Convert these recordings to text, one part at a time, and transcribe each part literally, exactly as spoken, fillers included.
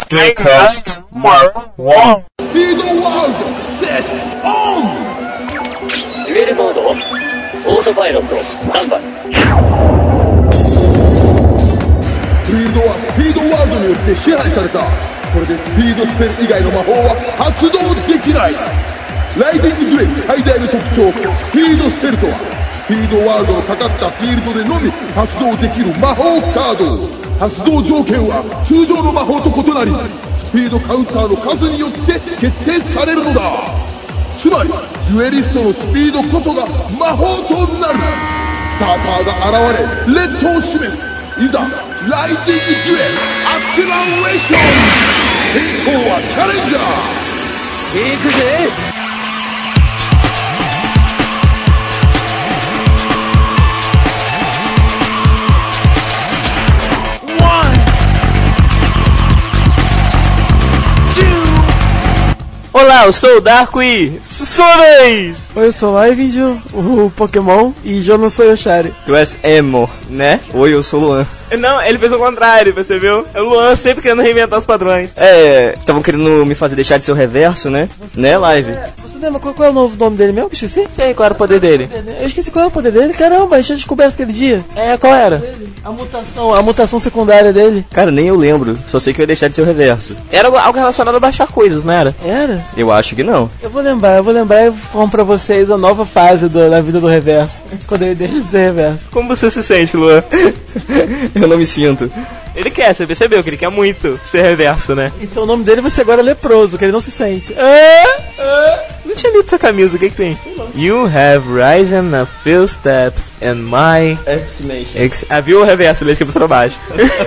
Jcast Mark one. Speed World Set On! デュエルモードオートパイロットスタンバイ。 フィールドはスピードワールドによって支配された。これでスピードスペル以外の魔法は発動できない。ライディングデュエル最大の特徴、スピードスペルとはスピードワールドのかかったフィールドでのみ発動できる魔法カード。発動条件は通常の魔法と異なり、スピードカウンターの数によって決定されるのだ。つまりデュエリストのスピードこそが魔法となる。スターターが現れレッドを示す。いざライディングデュエルアクセラレーション。先行はチャレンジャー。 行くぜ。 Olá, eu sou o Darko e... Sua vez! Oi, eu sou o Livindio, o Pokémon, e já não sou Yoshari. Tu és emo, né? Oi, eu sou o Luan. Não, ele fez o contrário, percebeu? É o Luan sempre querendo reinventar os padrões. É, estavam querendo me fazer deixar de ser o reverso, né? Você né, Live? É, você lembra qual, qual é o novo nome dele mesmo? Esqueci? Sei qual era o poder dele. Eu esqueci qual é o poder dele. Caramba, a gente tinha descoberto aquele dia. É, qual era? A mutação, a mutação secundária dele. Cara, nem eu lembro. Só sei que eu ia deixar de ser o reverso. Era algo relacionado a baixar coisas, não era? Era? Eu acho que não. Eu vou lembrar, eu vou lembrar e falo pra vocês a nova fase do, da vida do reverso. Quando ele deixa de ser reverso. Como você se sente, Luan? Eu não me sinto. Ele quer, você percebeu que ele quer muito ser reverso, né? Então o nome dele vai ser agora Leproso, que ele não se sente. Ah, ah, não tinha lido sua camisa, o que que tem? You have risen a few steps in my... Exclamation. Ex ah, viu o reverso, ele escreveu pra baixo.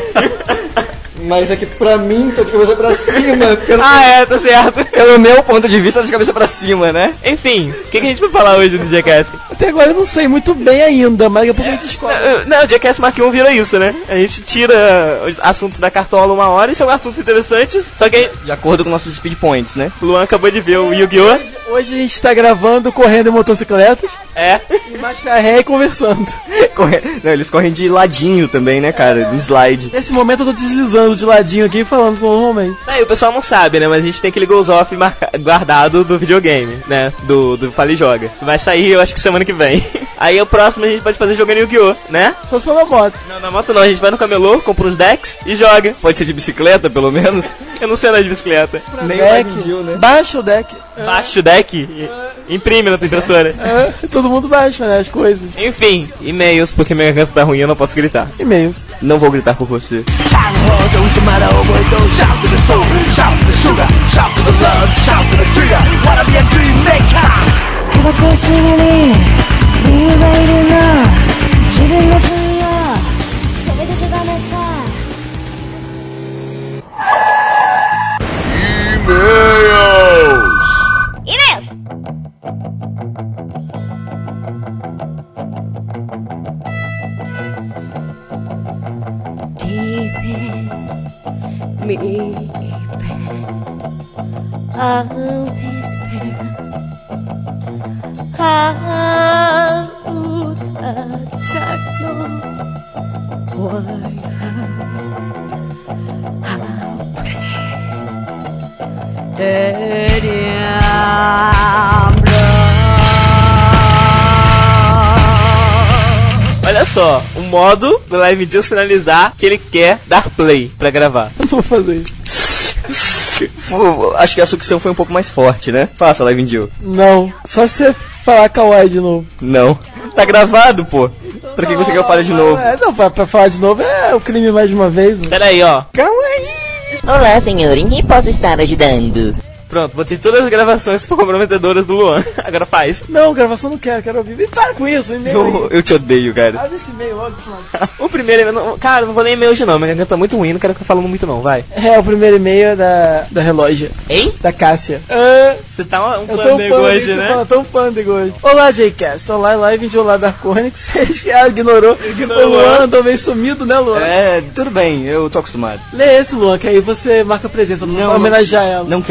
Mas é que pra mim tá de cabeça pra cima. Pelo... Ah, é, tá certo. Pelo meu ponto de vista, tá de cabeça pra cima, né? Enfim, o que, que a gente vai falar hoje no Jcast? Até agora eu não sei muito bem ainda, mas daqui a pouco a gente descobre. Não, o Jcast Mark um vira isso, né? A gente tira os assuntos da cartola uma hora e são assuntos interessantes, só que... De acordo com nossos speed points, né? O Luan acabou de ver o Yu-Gi-Oh! Hoje, hoje a gente tá gravando correndo em motocicletas. É. E marcha ré e conversando. Corre... Não, eles correm de ladinho também, né, cara? No slide. Nesse momento eu tô deslizando de ladinho aqui e falando normalmente. É, e o pessoal não sabe, né? Mas a gente tem aquele goals off marca... guardado do videogame, né? Do, do Fale e Joga. Vai sair, eu acho que semana que vem. Aí o próximo a gente pode fazer jogando Yu-Gi-Oh! Né? Só se for na moto. Não, na moto não, a gente vai no camelô, compra uns decks e joga. Pode ser de bicicleta, pelo menos? Eu não sei andar de bicicleta. Nem deck, vendiu, né? Baixa o deck. Baixa o deck e imprime na tua impressora. É, todo mundo baixa, né, as coisas. Enfim, e-mails, porque minha garganta tá ruim e eu não posso gritar. E-mails. Não vou gritar por você. E-mails! Deep in me of despair, out the just know why I'll pray Olha só, o modo do Live Deal sinalizar que ele quer dar play pra gravar. Eu não vou fazer isso. Acho que a sucção foi um pouco mais forte, né? Faça, Live Deal. Não, só se você falar kawaii de novo. Não, tá gravado, pô. Pra que você quer falar de novo? É, não, pra, pra falar de novo é o crime mais de uma vez. Pera aí, ó. Kawaii! Olá, senhor, em quem posso estar ajudando? Pronto, botei todas as gravações comprometedoras do Luan. Agora faz. Não, gravação não quero, quero ouvir. E para com isso, e-mail. Eu, eu te odeio, cara. Abre esse e-mail logo, pronto. O primeiro e-mail. Não, cara, não vou nem e-mail hoje não. Minha garganta tá muito ruim, não quero ficar falando muito não, vai. É, o primeiro e-mail é da, da Relógio. Hein? Da Cássia. Ah, você tá um, um pândego hoje, né? Eu tô um pândego hoje. Olá, Jcast. Olá, Live de Olá da Cornix. Já ignorou. Ignorou. O Luan andou meio sumido, né, Luan? É, tudo bem, eu tô acostumado. Lê esse, Luan, que aí você marca presença pra Não, homenagear ela. Não quero ler esse.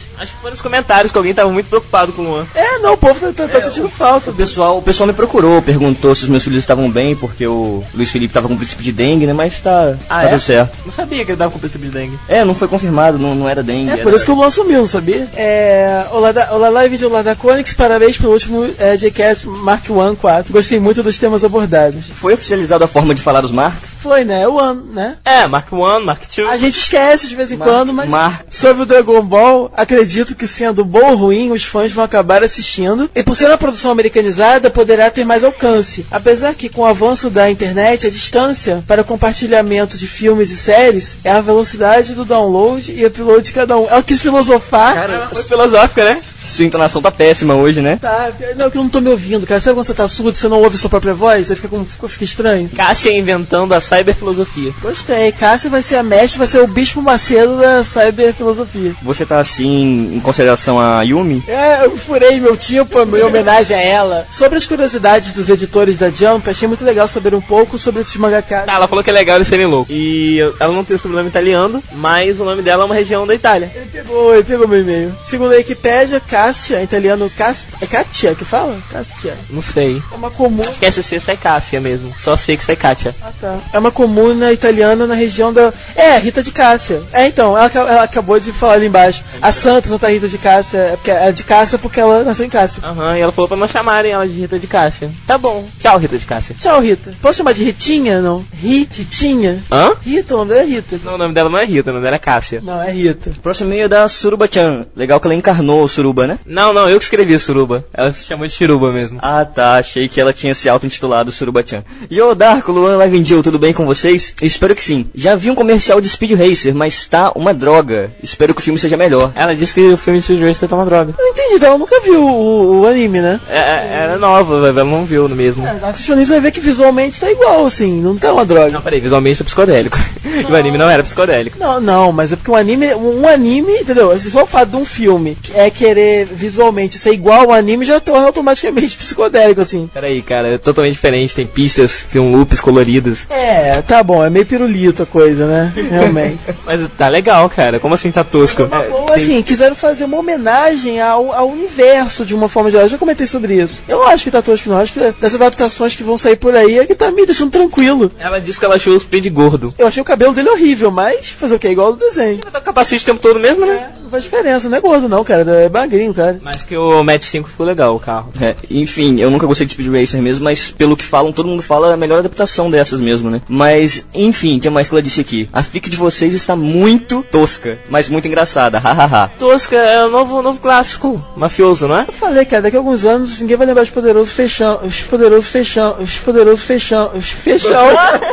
Acho que foi nos comentários que alguém tava muito preocupado com o Luan. É, não, o povo tá, tá, tá sentindo falta. O pessoal, o pessoal me procurou, perguntou se os meus filhos estavam bem, porque o Luiz Felipe tava com princípio de dengue, né? Mas tá, Ah, tá é? tudo certo. Não sabia que ele tava com princípio de dengue. É, não foi confirmado, não, não era dengue. É, era... por isso que o Luan sumiu, não sabia? É, olá, da, olá live de Olá da Conix, parabéns pelo último é, J-Cast Mark um quatro. Gostei muito dos temas abordados. Foi oficializado a forma de falar dos marcos? Foi, né? O ano, né? É, Mark um, Mark dois. A gente esquece de vez em Mark- quando, mas Mark- sobre o Dragon Ball, acredito que sendo bom ou ruim, os fãs vão acabar assistindo. E por ser uma produção americanizada, poderá ter mais alcance. Apesar que com o avanço da internet, a distância para compartilhamento de filmes e séries é a velocidade do download e upload de cada um. Ela quis filosofar. Cara, foi filosófica, né? Sua entonação tá péssima hoje, né? Tá, não, que eu não tô me ouvindo, cara. Sabe quando você tá surdo, você não ouve sua própria voz? Aí fica, com, fica, fica estranho. Cássia inventando a cyberfilosofia. Gostei. Cássia vai ser a mestre, vai ser o Bispo Macedo da cyberfilosofia. Você tá assim, em consideração a Yumi? É, eu furei meu tipo em homenagem a ela. Sobre as curiosidades dos editores da Jump, achei muito legal saber um pouco sobre esses mangakas. Tá, ela falou que é legal eles serem loucos. E ela não tem o sobrenome italiano, mas o nome dela é uma região da Itália. Ele pegou, ele pegou meu e-mail. Segundo a Wikipédia, Cássia, em italiano, Cas... é Katia que fala? Cássia. Não sei. É uma comuna... Acho que essa C sai Cássia mesmo. Só sei que sai Kátia. Ah, tá. É uma comuna italiana na região da... É, Rita de Cássia. É, então, ela, ela acabou de falar ali embaixo. A Santa Santa Rita de Cássia, é, porque é de Cássia porque ela nasceu em Cássia. Aham, e ela falou pra não chamarem ela de Rita de Cássia. Tá bom. Tchau, Rita de Cássia. Tchau, Rita. Posso chamar de Ritinha, não? Ri, Ritinha? Hã? Rita, o nome dela é Rita. Não, o nome dela não é Rita, o nome dela é Cássia. Não, é Rita. Próximo e-mail é da Suruba-chan. Legal que ela encarnou o Suruba, né? Não, não, eu que escrevi Suruba. Ela se chamou de Chiruba mesmo. Ah, tá. Achei que ela tinha se auto-intitulado Suruba-chan. Yo, Darko, Luan, Lavindil, tudo bem com vocês? Espero que sim. Já vi um comercial de Speed Racer, mas tá uma droga. Espero que o filme seja melhor. Ela disse que o filme de Speed Racer tá uma droga. Eu não entendi, então ela nunca viu o, o, o anime, né? É, é- era nova, ela não viu no mesmo. É, assistindo isso vai ver que visualmente tá igual, assim, não tá uma droga. Não, peraí, visualmente é psicodélico. E o anime não era psicodélico. Não, não, mas é porque um anime, um anime, entendeu? Se só o fato de um filme é querer visualmente ser igual ao anime, já torna automaticamente psicodélico, assim. Peraí, cara, é totalmente diferente. Tem pistas, tem um loops coloridos. É, tá bom, é meio pirulito a coisa, né? Realmente. Mas tá legal, cara. Como assim tá tosco? Ou assim, quiseram fazer uma homenagem ao, ao universo de uma forma geral. Eu já comentei sobre isso. Eu não acho que tá tosco, não. Acho que das adaptações que vão sair por aí é que tá me deixando tranquilo. Ela disse que ela achou o Speed gordo. Eu achei o cabelo dele horrível, mas fazer o que? Igual do desenho. Vai tá com capacete o tempo todo mesmo, né? Não faz diferença, não é gordo não, cara. É magrinho, cara. Mas que o Match cinco ficou legal, o carro. É, enfim, eu nunca gostei de Speed Racer mesmo, mas pelo que falam, todo mundo fala a melhor adaptação dessas mesmo, né? Mas, enfim, o que mais que ela disse aqui? A fic de vocês está muito tosca, mas muito engraçada, hahaha. Tosca é o novo, novo clássico. Mafioso, não é? Eu falei, cara, daqui a alguns anos ninguém vai lembrar os poderosos fechão. Os poderosos fechão. Os poderosos fechão. Os fechão.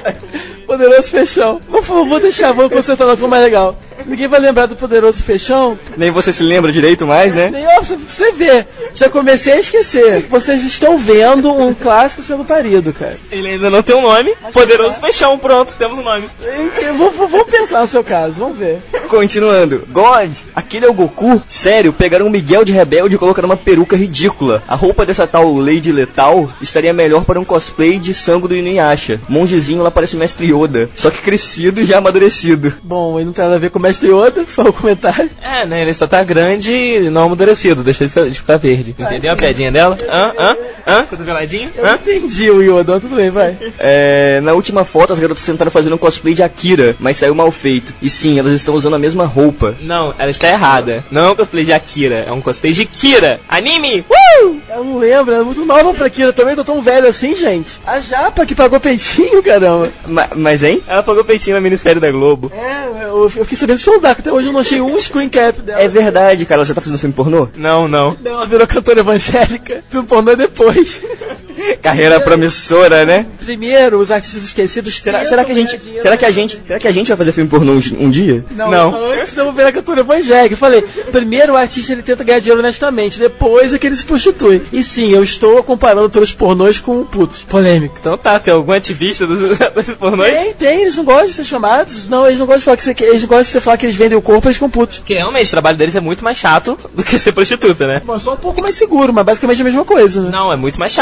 Poderoso fechão. Vou, vou vou deixar, vou concentrar na forma mais legal. Ninguém vai lembrar do poderoso fechão. Nem você se lembra direito mais, né? Nem, ó, pra você ver. Já comecei a esquecer. Vocês estão vendo um clássico sendo parido, cara. Ele ainda não tem um nome. Poderoso Fechão, pronto, temos um nome. Eu, eu vou, vou, vamos pensar no seu caso, vamos ver. Continuando. God, aquele é o Goku? Sério, pegaram o Miguel de rebelde e colocaram uma peruca ridícula. A roupa dessa tal Lady Letal estaria melhor para um cosplay de Sango do Inuyasha. Mongezinho lá parece Mestre Yoda, só que crescido e já amadurecido. Bom, aí não tem nada a ver com o Mestre Yoda, só o comentário. É, né? Ele só tá grande e não amadurecido. Deixa ele de ficar verde. Entendeu a piadinha dela? Hã? Hã? Hã? Cotoveladinho? Eu não Hã? entendi o Yoda, mas tudo bem, vai. É, na última foto as garotas tentaram fazer um cosplay de Akira, mas saiu mal feito. E sim, elas estão usando a mesma roupa. Não, ela está errada. Não é um cosplay de Akira, é um cosplay de Kira. Anime! Uh! Eu não lembro, ela é muito nova pra Kira também, tô tão velho assim, gente. A Japa que pagou peitinho, caramba. Ma- mas, hein? Ela pagou peitinho na minissérie da Globo. É, eu, eu fiquei sabendo disso pelo Dark, até hoje eu não achei um screen cap dela. É verdade, cara. Você tá fazendo filme pornô? Não, não. Não, ela virou cantora evangélica, filme pornô depois. Carreira promissora, né? Primeiro, os artistas esquecidos. Será, tentam será que a ganhar gente, dinheiro será que a na gente, será que a gente vai fazer filme pornô um, um dia? Não, Não. antes eu vou ver a cantora evangélica. Eu falei, primeiro o artista ele tenta ganhar dinheiro honestamente, depois é que ele se prostitui. E sim, eu estou comparando todos os pornôs com putos. Polêmica. Então tá, tem algum ativista dos, dos pornôs? Tem, tem, eles não gostam de ser chamados. Não, eles não gostam de falar que você, eles não gostam de você falar que eles vendem o corpo, eles com putos. Porque realmente o trabalho deles é muito mais chato do que ser prostituta, né? Bom, só um pouco mais seguro, mas basicamente é a mesma coisa, né? Não, é muito mais chato, porque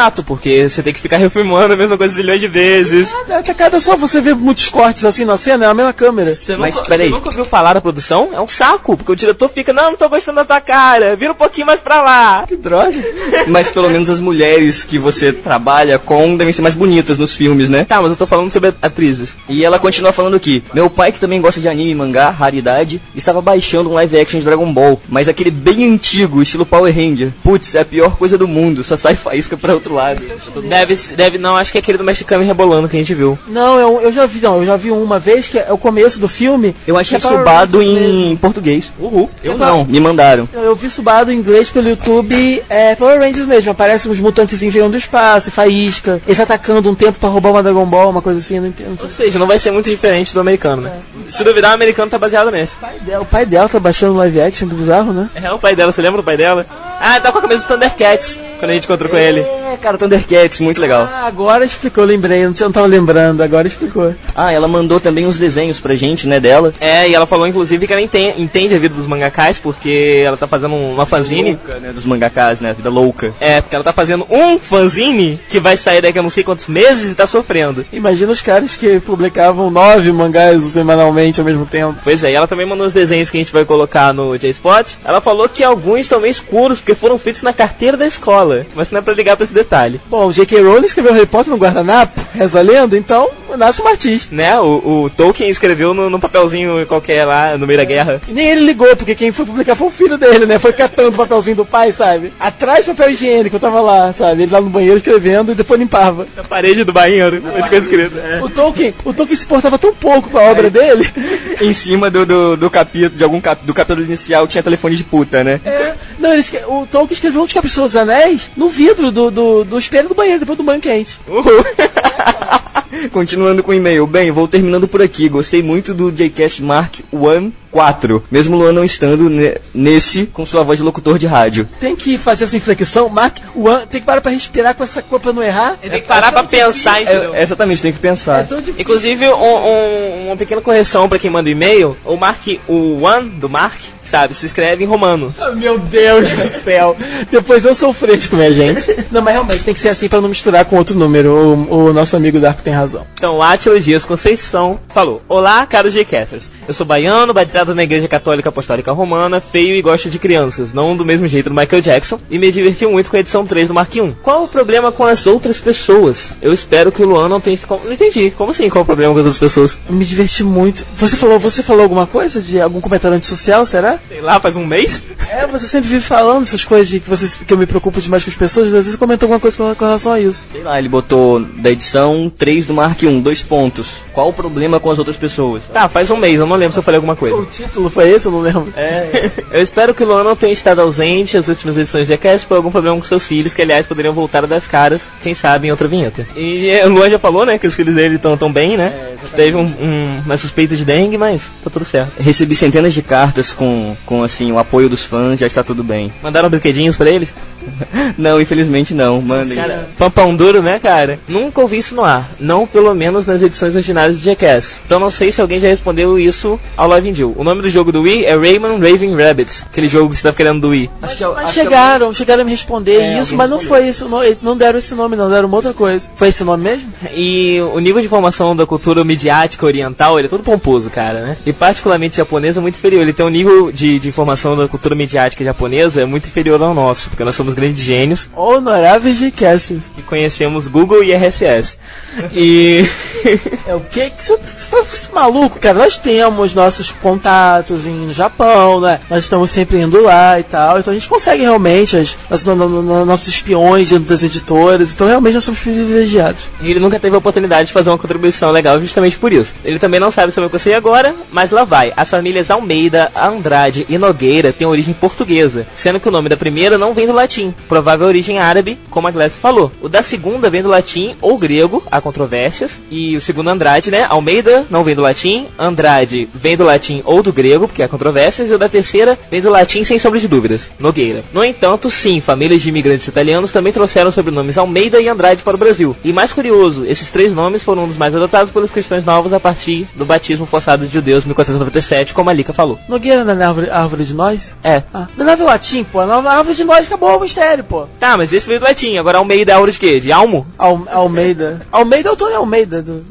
porque você tem que ficar refilmando a mesma coisa zilhões de vezes. Ah, cada só você vê muitos cortes assim na cena, é a mesma câmera. Você Mas, nunca, peraí. você nunca ouviu falar da produção? É um saco, porque o diretor fica, não, não tô gostando da tua cara, vira um pouquinho mais pra lá. Que droga. Mas pelo menos as mulheres que você trabalha com devem ser mais bonitas nos filmes, né? Tá, mas eu tô falando sobre atrizes. E ela continua falando aqui: meu pai, que também gosta de anime e mangá, raridade, estava baixando um live action de Dragon Ball, mas aquele bem antigo, estilo Power Ranger. Putz, é a pior coisa do mundo, só sai faísca pra outro lado. Deve, deve, não, acho que é aquele do mexicano rebolando que a gente viu. Não, eu, eu já vi, não, eu já vi uma vez que é o começo do filme. Eu achei que é Power subado Rangers em mesmo. português. Uhul. Eu É não, me mandaram. Eu, eu vi subado em inglês pelo YouTube, é Power Rangers mesmo, aparece uns mutantezinhos vindo do espaço, faísca, eles atacando um tempo pra roubar uma Dragon Ball, uma coisa assim, eu não entendo. Ou seja, não vai ser muito diferente do americano, né? Se duvidar, o americano tá baseado nesse. O pai dela, o pai dela tá baixando live action, que bizarro, né? É o pai dela, você lembra do pai dela? Ah, tá com a camisa dos Thundercats, quando a gente encontrou com ele. É, cara, Thundercats, muito legal. Ah, agora explicou, lembrei, não, tinha- não tava lembrando, agora explicou. Ah, ela mandou também uns desenhos pra gente, né, dela. É, e ela falou, inclusive, que ela entende, entende a vida dos mangakás, porque ela tá fazendo uma fanzine. Louca, né, dos mangakás, né, vida louca. É, porque ela tá fazendo um fanzine que vai sair daqui a não sei quantos meses e tá sofrendo. Imagina os caras que publicavam nove mangás semanalmente ao mesmo tempo. Pois é, e ela também mandou os desenhos que a gente vai colocar no J-Spot. Ela falou que alguns estão meio escuros, porque foram feitos na carteira da escola. Mas não é pra ligar pra esse detalhe. Bom, o J K. Rowling escreveu Harry Potter no guardanapo, reza a lenda, então nasce um artista. Né, o, o Tolkien escreveu no, no papelzinho qualquer lá, no meio da guerra. E nem ele ligou, porque quem foi publicar foi o filho dele, né? Foi catando o papelzinho do pai, sabe? Atrás do papel higiênico, eu tava lá, sabe? Ele lá no banheiro escrevendo e depois limpava. Na parede do banheiro, mas ficou escrito. É. O Tolkien, o Tolkien se portava tão pouco com a obra dele. Em cima do, do, do capítulo, de algum cap, do capítulo inicial tinha telefone de puta, né? É, não, ele, esque- o Tolkien escreveu um dos capítulos dos Anéis no vidro do, do, do espelho do banheiro, depois do banho quente. Uhul. Continuando com o e-mail. Bem, vou terminando por aqui. Gostei muito do J-Cast Mark um quatro, mesmo Luan não estando ne- nesse com sua voz de locutor de rádio. Tem que fazer essa inflexão, Mark, o an, tem que parar pra respirar com essa cor pra não errar. Tem que parar pra pensar, entendeu? É, exatamente, tem que pensar. É tão difícil. Inclusive, um- um- uma pequena correção pra quem manda o e-mail. O Mark, o One do Mark, sabe, se escreve em romano. Ah, meu Deus do céu. Depois eu sou fresco, minha gente. Não, mas realmente tem que ser assim pra não misturar com outro número. O, o nosso amigo Darko tem razão. Então, Átila Dias Conceição falou: olá, caros J-Casters. Eu sou baiano, batizado na Igreja Católica Apostólica Romana, feio e gosto de crianças, não do mesmo jeito do Michael Jackson, e me diverti muito com a edição três do Mark um. Qual o problema com as outras pessoas? Eu espero que o Luan não tenha ficado... Não entendi. Como assim, qual o problema com as outras pessoas? Eu me diverti muito. Você falou, você falou alguma coisa de algum comentário antissocial, será? Sei lá, faz um mês? É, você sempre vive falando essas coisas de que, você, que eu me preocupo demais com as pessoas, às vezes comentou alguma coisa com, com relação a isso. Sei lá, ele botou da edição três do Mark um, dois pontos. Qual o problema com as outras pessoas? Tá, faz um mês, eu não lembro se eu falei alguma coisa. O título foi esse? Eu não lembro. É. Eu espero que o Luan não tenha estado ausente as últimas edições de Jackass por algum problema com seus filhos, que aliás poderiam voltar das caras, quem sabe em outra vinheta. E o Luan já falou, né, que os filhos dele estão tão bem, né? Teve um, um, uma suspeita de dengue, mas tá tudo certo. Recebi centenas de cartas com, com assim, o apoio dos fãs, já está tudo bem. Mandaram brinquedinhos pra eles? Não, infelizmente não, mandem. Cara, pampão duro, né, cara? Nunca ouvi isso no ar. Não, pelo menos nas edições originais de Jackass. Então não sei se alguém já respondeu isso ao Live Deal. O nome do jogo do Wii é Rayman Raving Rabbits. Aquele jogo que você tá querendo do Wii. Mas, mas chegaram, chegaram a me responder É, isso, alguém mas não respondeu. foi isso, não, não deram esse nome não, deram uma outra coisa. Foi esse nome mesmo? E o nível de informação da cultura midiática oriental, ele é todo pomposo, cara, né? E particularmente japonesa é muito inferior. Ele tem um nível de, de informação da cultura midiática japonesa muito inferior ao nosso, porque nós somos grandes gênios Honoráveis J-Casters. que conhecemos Google e R S S. E... É o que que você foi maluco, cara? Nós temos nossos contatos em, no Japão, né? Nós estamos sempre indo lá e tal. Então a gente consegue realmente as, as, no, no, no, nossos espiões dentro das editoras. Então realmente nós somos privilegiados. E ele nunca teve a oportunidade de fazer uma contribuição legal justamente por isso. Ele também não sabe sobre o que eu sei agora, mas lá vai. As famílias Almeida, Andrade e Nogueira têm origem portuguesa, sendo que o nome da primeira não vem do latim, provável origem árabe, como a Glass falou. O da segunda vem do latim ou grego, há controvérsias, e o segundo Andrade, né? Almeida não vem do latim, Andrade vem do latim ou do grego, porque há controvérsias, e o da terceira vem do latim sem sombra de dúvidas, Nogueira. No entanto, sim, famílias de imigrantes italianos também trouxeram sobrenomes Almeida e Andrade para o Brasil. E mais curioso, esses três nomes foram um dos mais adotados pelos cristãos cristãos novos a partir do batismo forçado de judeus em mil quatrocentos e noventa e sete, como a Lika falou. Nogueira não é árvore, árvore de nós? É. Ah, não é do latim, pô. A nova árvore de nós acabou o mistério, pô. Tá, mas esse veio do latim. Agora Almeida é árvore de quê? De almo? Al, Almeida. Almeida é o Tony Almeida. Do,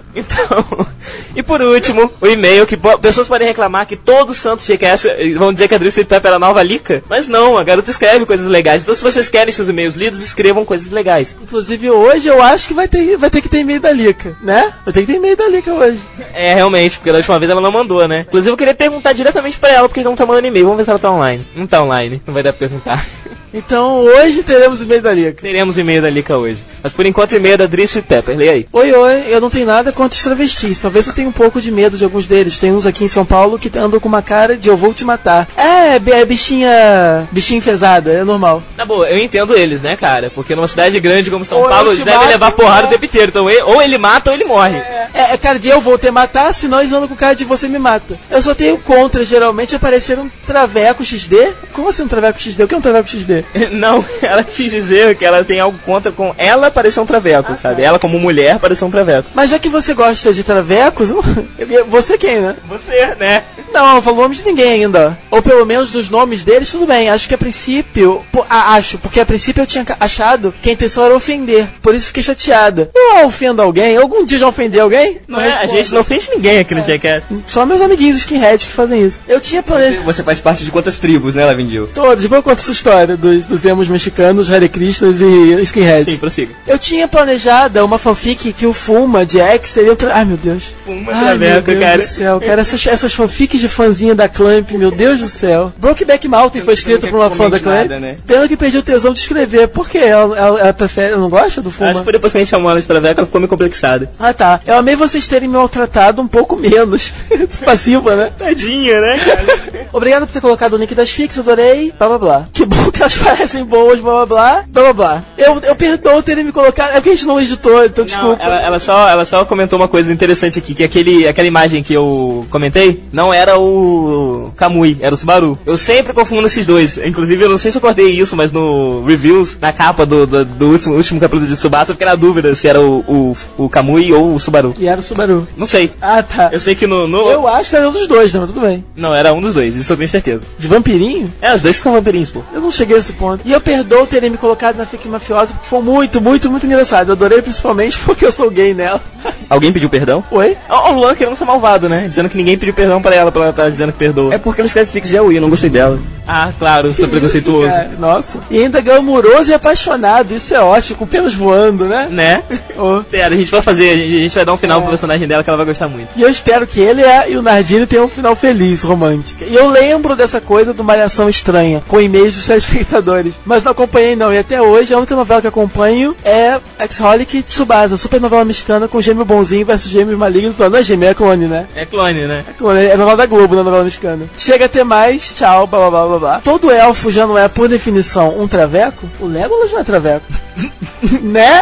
Então, e por último, o e-mail que po- pessoas podem reclamar que todo santo G Q S vão dizer que a Drill Pepper é a nova Lika, mas não, a garota escreve coisas legais. Então se vocês querem seus e-mails lidos, escrevam coisas legais. Inclusive hoje eu acho que vai ter, vai ter que ter e-mail da Lika, né? Vai ter que ter e-mail da Lika hoje. É, realmente, porque da última vez ela não mandou, né? Inclusive eu queria perguntar diretamente pra ela porque ela não tá mandando e-mail. Vamos ver se ela tá online. Não tá online, não vai dar pra perguntar. Então hoje teremos e-mail da Lika. Teremos e-mail da Lika hoje. Mas por enquanto e-mail da Drill Pepper, leia aí. Oi, oi, eu não tenho nada contra os travestis. Talvez eu tenha um pouco de medo de alguns deles. Tem uns aqui em São Paulo que andam com uma cara de eu vou te matar. É, é bichinha. Bichinha enfesada, é normal. Na boa, eu entendo eles, né, cara? Porque numa cidade grande como São Ou Paulo, eu eles te devem mato, levar porrada né? o tempo inteiro. Então, e- ou ele mata ou ele morre. É, é cara de eu vou te matar, senão eles andam com cara de você me mata. Eu só tenho contra, geralmente, aparecer um traveco X D. Como assim um traveco X D? O que é um traveco X D? Não, ela quis dizer que ela tem algo contra com ela parecer um traveco, sabe? Ela como mulher parecer um traveco. Mas já que você gosta de travecos, você quem, né? Você, né? Não, não falou o nome de ninguém ainda. Ou pelo menos dos nomes deles, tudo bem. Acho que a princípio. Pô, ah, acho, porque a princípio eu tinha ca- achado que a intenção era ofender. Por isso fiquei chateada. Eu ofendo alguém? Algum dia já ofendi alguém? Não é, a respondo. gente não ofende ninguém aqui no Jackass. Só meus amiguinhos skinheads que fazem isso. Eu tinha planejado. Você faz parte de quantas tribos, né, Lavindil? Todos, depois eu conto essa história dos, dos emos mexicanos, Hare Krishnas e skinheads. Sim, prossiga. Eu tinha planejada uma fanfic que o Fuma de X seria um tra... Ai, meu Deus. Fuma, Ai, meu traveco, Deus cara. do céu, cara. Essas, essas fanfics de fãzinha da Clamp, meu Deus do céu. Brokeback Mountain foi escrito não por uma quer fã da comente Clamp. nada, né? Pena que perdi o tesão de escrever. Por quê? Ela, ela, ela prefere... Ela não gosta do Fuma? Acho que foi depois que a gente chamou ela de traveco, ela ficou meio complexada. Ah, tá. Eu amei vocês terem me maltratado um pouco menos. Passiva, né? Tadinha, né, cara? Obrigado por ter colocado o link das fics, adorei. Blá blá blá. Que bom que elas parecem boas, blá blá blá. Blá blá blá. Eu, eu perdoo terem me colocado. É porque a gente não editou, então desculpa. Não, ela, ela só, ela só comentou uma coisa interessante aqui, que aquele, aquela imagem que eu comentei não era o Kamui, era o Subaru. Eu sempre confundo esses dois. Inclusive, eu não sei se eu acordei isso, mas no reviews, na capa do, do, do último, último capítulo de Tsubasa, eu fiquei na dúvida se era o, o, o Kamui ou o Subaru. E era o Subaru. Não sei. Ah, tá. Eu sei que no... no... Eu acho que era um dos dois, né? Mas tudo bem. Não, era um dos dois, isso eu tenho certeza. De vampirinho? É, os dois que são vampirinhos, pô. Eu não cheguei a esse ponto. E eu perdoo terem me colocado na fic mafiosa, porque foi muito, muito, muito engraçado. Eu adorei principalmente porque eu sou gay nela. Alguém pediu perdão? Oi? Ó, o Luan querendo ser malvado, né? Dizendo que ninguém pediu perdão pra ela, pra ela estar dizendo que perdoa. É porque ela escreve fix de Aoi, eu não gostei dela. Ah, claro, sou preconceituoso. Cara, nossa. E ainda glamuroso e apaixonado. Isso é ótimo, com pelos voando, né? Né? Oh. Pera, a gente vai fazer, a gente, a gente vai dar um final pro personagem dela que ela vai gostar muito. E eu espero que ele e o Nardini tenham um final feliz, romântico. E eu lembro dessa coisa do Malhação Estranha, com e-mails dos telespectadores. Mas não acompanhei não, e até hoje a única novela que acompanho é Ex-Holic Tsubasa, super novela mexicana com gêmeo bonzinho versus gêmeo maligno. Não é gêmeo, é clone, né? É clone, né? É clone, é novela da Globo, na novela mexicana. Chega a ter mais, tchau, blá blá blá blá blá. Todo elfo já não é, por definição, um traveco? O Legolas não é traveco. Né?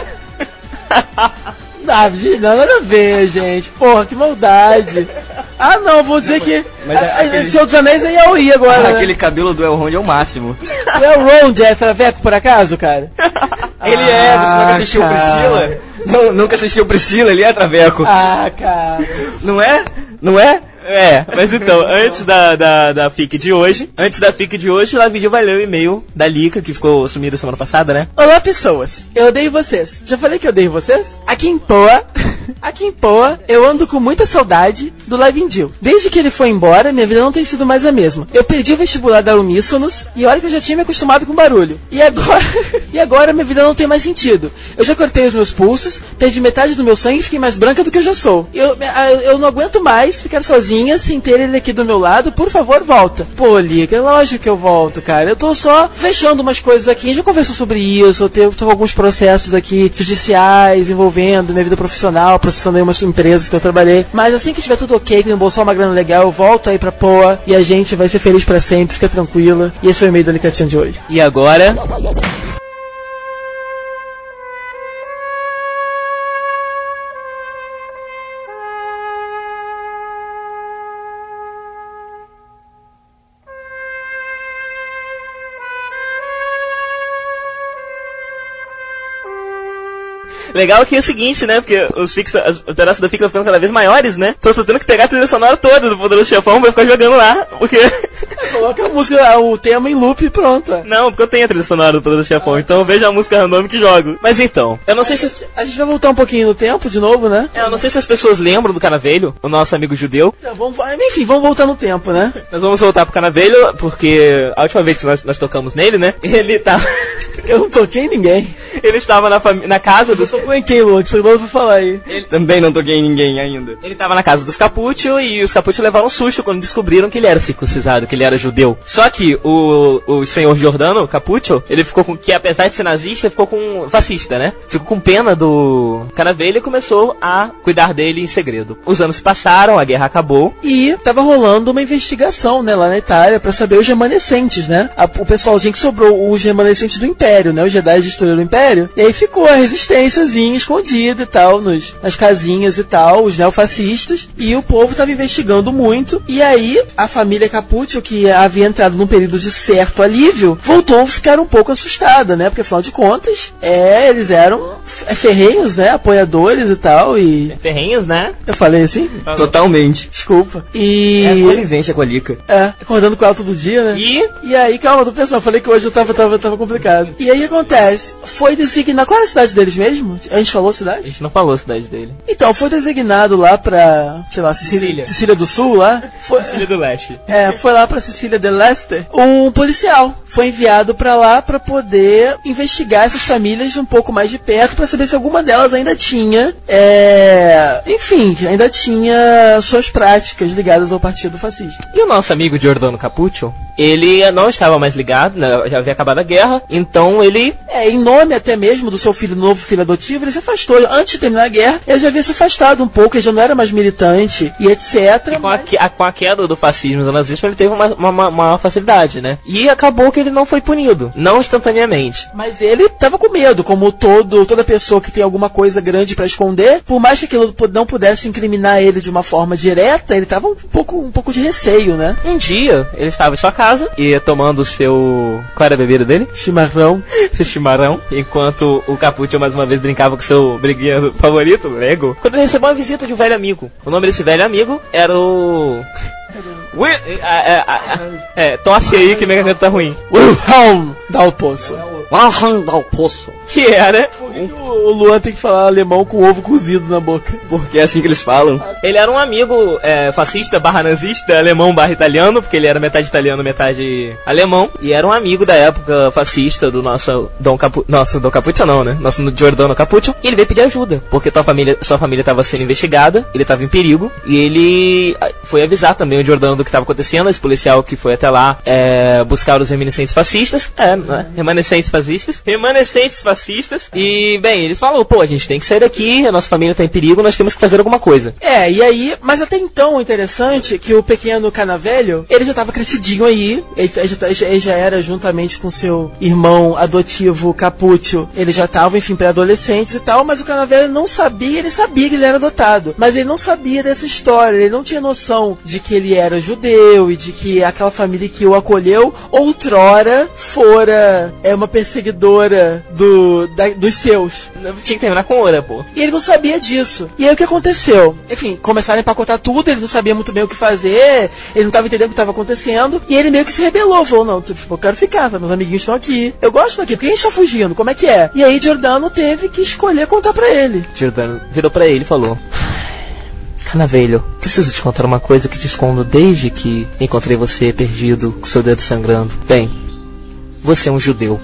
Ah, não, nada a ver, gente. Porra, que maldade. Ah, não, vou dizer que. Mas é- ah, aquele- Senhor dos Anéis é Yaoi agora. Né? Aquele cabelo do Elrond é o máximo. O Elrond é traveco por acaso, cara? Ele é, você nunca Ah, assistiu cara. Priscila? Não, nunca assistiu Priscila, ele é traveco. Ah, cara. Não é? Não é? É, mas então, antes da, da, da fic de hoje, antes da fic de hoje, o Lavídeo vai ler o e-mail da Lika, que ficou sumida semana passada, né? Olá, pessoas. Eu odeio vocês. Já falei que eu odeio vocês? Aqui em Poa, aqui em Poa, eu ando com muita saudade do Live in Deal. Desde que ele foi embora, minha vida não tem sido mais a mesma. Eu perdi o vestibular da Uníssonos e olha que eu já tinha me acostumado com barulho. E agora, e agora minha vida não tem mais sentido. Eu já cortei os meus pulsos, perdi metade do meu sangue e fiquei mais branca do que eu já sou. Eu, eu, eu não aguento mais ficar sozinha sem ter ele aqui do meu lado. Por favor, volta. Pô, Liga, lógico que eu volto, cara. Eu tô só fechando umas coisas aqui. A gente já conversou sobre isso. Eu tenho, tô com alguns processos aqui judiciais envolvendo minha vida profissional, processando aí umas empresas que eu trabalhei. Mas assim que tiver tudo ok, que eu embolsar uma grana legal, eu volto aí pra Poa e a gente vai ser feliz pra sempre, fica tranquila. E esse foi o e-mail da Licatinha de hoje. E agora... Legal que é o seguinte, né? Porque os, fixa, os pedaços da fixa ficando cada vez maiores, né? Então eu tô tendo que pegar a trilha sonora toda do Poderoso Chefão pra ficar jogando lá, porque... Coloca a música, o tema em loop e pronto. Não, porque eu tenho a trilha sonora do Poderoso Chefão, então eu vejo a música random que jogo. Mas então, eu não sei se... A gente vai voltar um pouquinho no tempo de novo, né? É, eu não sei se as pessoas lembram do Canavelho, o nosso amigo judeu. Então, vamos, enfim, vamos voltar no tempo, né? Nós vamos voltar pro Canavelho, porque a última vez que nós, nós tocamos nele, né? Ele tá... Eu não toquei em ninguém. Ele estava na, fami- na casa dos... Eu só em quem, Lu? Que você não vai falar aí. Ele... Também não toquei em ninguém ainda. Ele estava na casa dos Capuccio e os Capuccio levaram um susto quando descobriram que ele era circuncisado, que ele era judeu. Só que o, o senhor Giordano Capuccio, ele ficou com... Que apesar de ser nazista, ficou com... Fascista, né? Ficou com pena do Canavelho e começou a cuidar dele em segredo. Os anos se passaram, a guerra acabou. E tava rolando uma investigação, né, lá na Itália, pra saber os remanescentes, né? A, o pessoalzinho que sobrou, os remanescentes do Império, né? Os Jedi destruíram o Império. E aí ficou a resistênciazinha escondida e tal, nos, nas casinhas e tal, os neofascistas. E o povo tava investigando muito. E aí, a família Capuccio, que havia entrado num período de certo alívio, voltou a ficar um pouco assustada, né? Porque afinal de contas, é, eles eram ferrenhos, né? Apoiadores e tal. E... Ferrenhos, né? Eu falei assim? Totalmente. Desculpa. E... É convivência com a Lica. É, acordando com ela todo dia, né? E? E aí, calma, tô pensando, falei que hoje eu tava, tava, tava complicado. E aí o que acontece? Foi designado. Qual era a cidade deles mesmo? A gente falou a A cidade? gente não falou a cidade dele. Então, foi designado lá pra, sei lá, Sicília, Sicília. Sicília do Sul, lá. Foi, Filho do Leste. é, foi lá pra Sicília de Leste. Um policial foi enviado pra lá pra poder investigar essas famílias um pouco mais de perto, pra saber se alguma delas ainda tinha, é, enfim, ainda tinha suas práticas ligadas ao partido fascista. E o nosso amigo Giordano Capuccio, ele não estava mais ligado, né, já havia acabado a guerra, então ele... É, em nome até mesmo do seu filho, novo filho adotivo, ele se afastou. Antes de terminar a guerra, ele já havia se afastado um pouco, ele já não era mais militante e etcétera. E com, a, mas... que- a- com a queda do fascismo e do nazismo, ele teve uma, uma, uma- uma facilidade, né? E acabou que ele não foi punido, não instantaneamente. Mas ele tava com medo, como todo, toda pessoa que tem alguma coisa grande pra esconder, por mais que aquilo pu- não pudesse incriminar ele de uma forma direta, ele tava um pouco, um pouco de receio, né? Um dia, ele estava em sua casa, e tomando o seu... Qual era a bebida dele? Chimarrão. Seu chimarrão, enquanto o Capuccio mais uma vez brincava com seu briguinha favorito, Lego, quando ele recebeu uma visita de um velho amigo. O nome desse velho amigo era o... Ui, é, é, é, é, tosse aí que minha garganta tá ruim. Wilhelm Dalpoço. Wilhelm Dalpoço. Que era... Por que que o Luan tem que falar alemão com ovo cozido na boca? Porque é assim que eles falam. Ele era um amigo é, fascista barra nazista, alemão barra italiano, porque ele era metade italiano, metade alemão. E era um amigo da época fascista do nosso Dom Capuccio. Nosso Dom Capuccio não, né? Nosso Giordano Capuccio. E ele veio pedir ajuda, porque tua família, sua família estava sendo investigada, ele estava em perigo. E ele foi avisar também o Giordano do que estava acontecendo. Esse policial que foi até lá é, buscar os remanescentes fascistas. É, né? Remanescentes fascistas. Remanescentes fascistas. E, bem, eles falaram, pô, a gente tem que sair daqui, a nossa família está em perigo, nós temos que fazer alguma coisa. É, e aí, mas até então o interessante é que o pequeno Canavelho, ele já tava crescidinho aí, ele, ele já, tá- ele já era juntamente com seu irmão adotivo Capuccio, ele já tava, enfim, pré-adolescentes e tal, mas o Canavelho não sabia, ele sabia que ele era adotado, mas ele não sabia dessa história, ele não tinha noção de que ele era judeu e de que aquela família que o acolheu, outrora, fora é uma perseguidora do, da, dos seus. Tinha que terminar com oura, pô. E ele não sabia disso. E aí o que aconteceu? Enfim, começaram a empacotar tudo, ele não sabia muito bem o que fazer, ele não estava entendendo o que estava acontecendo, e ele meio que se rebelou, falou, não, tipo, eu quero ficar, sabe, meus amiguinhos estão aqui, eu gosto daqui, por que a gente tá fugindo, como é que é? E aí Giordano teve que escolher contar pra ele. Giordano virou pra ele e falou: Canavelho, preciso te contar uma coisa que te escondo desde que encontrei você perdido, com seu dedo sangrando. Bem, você é um judeu.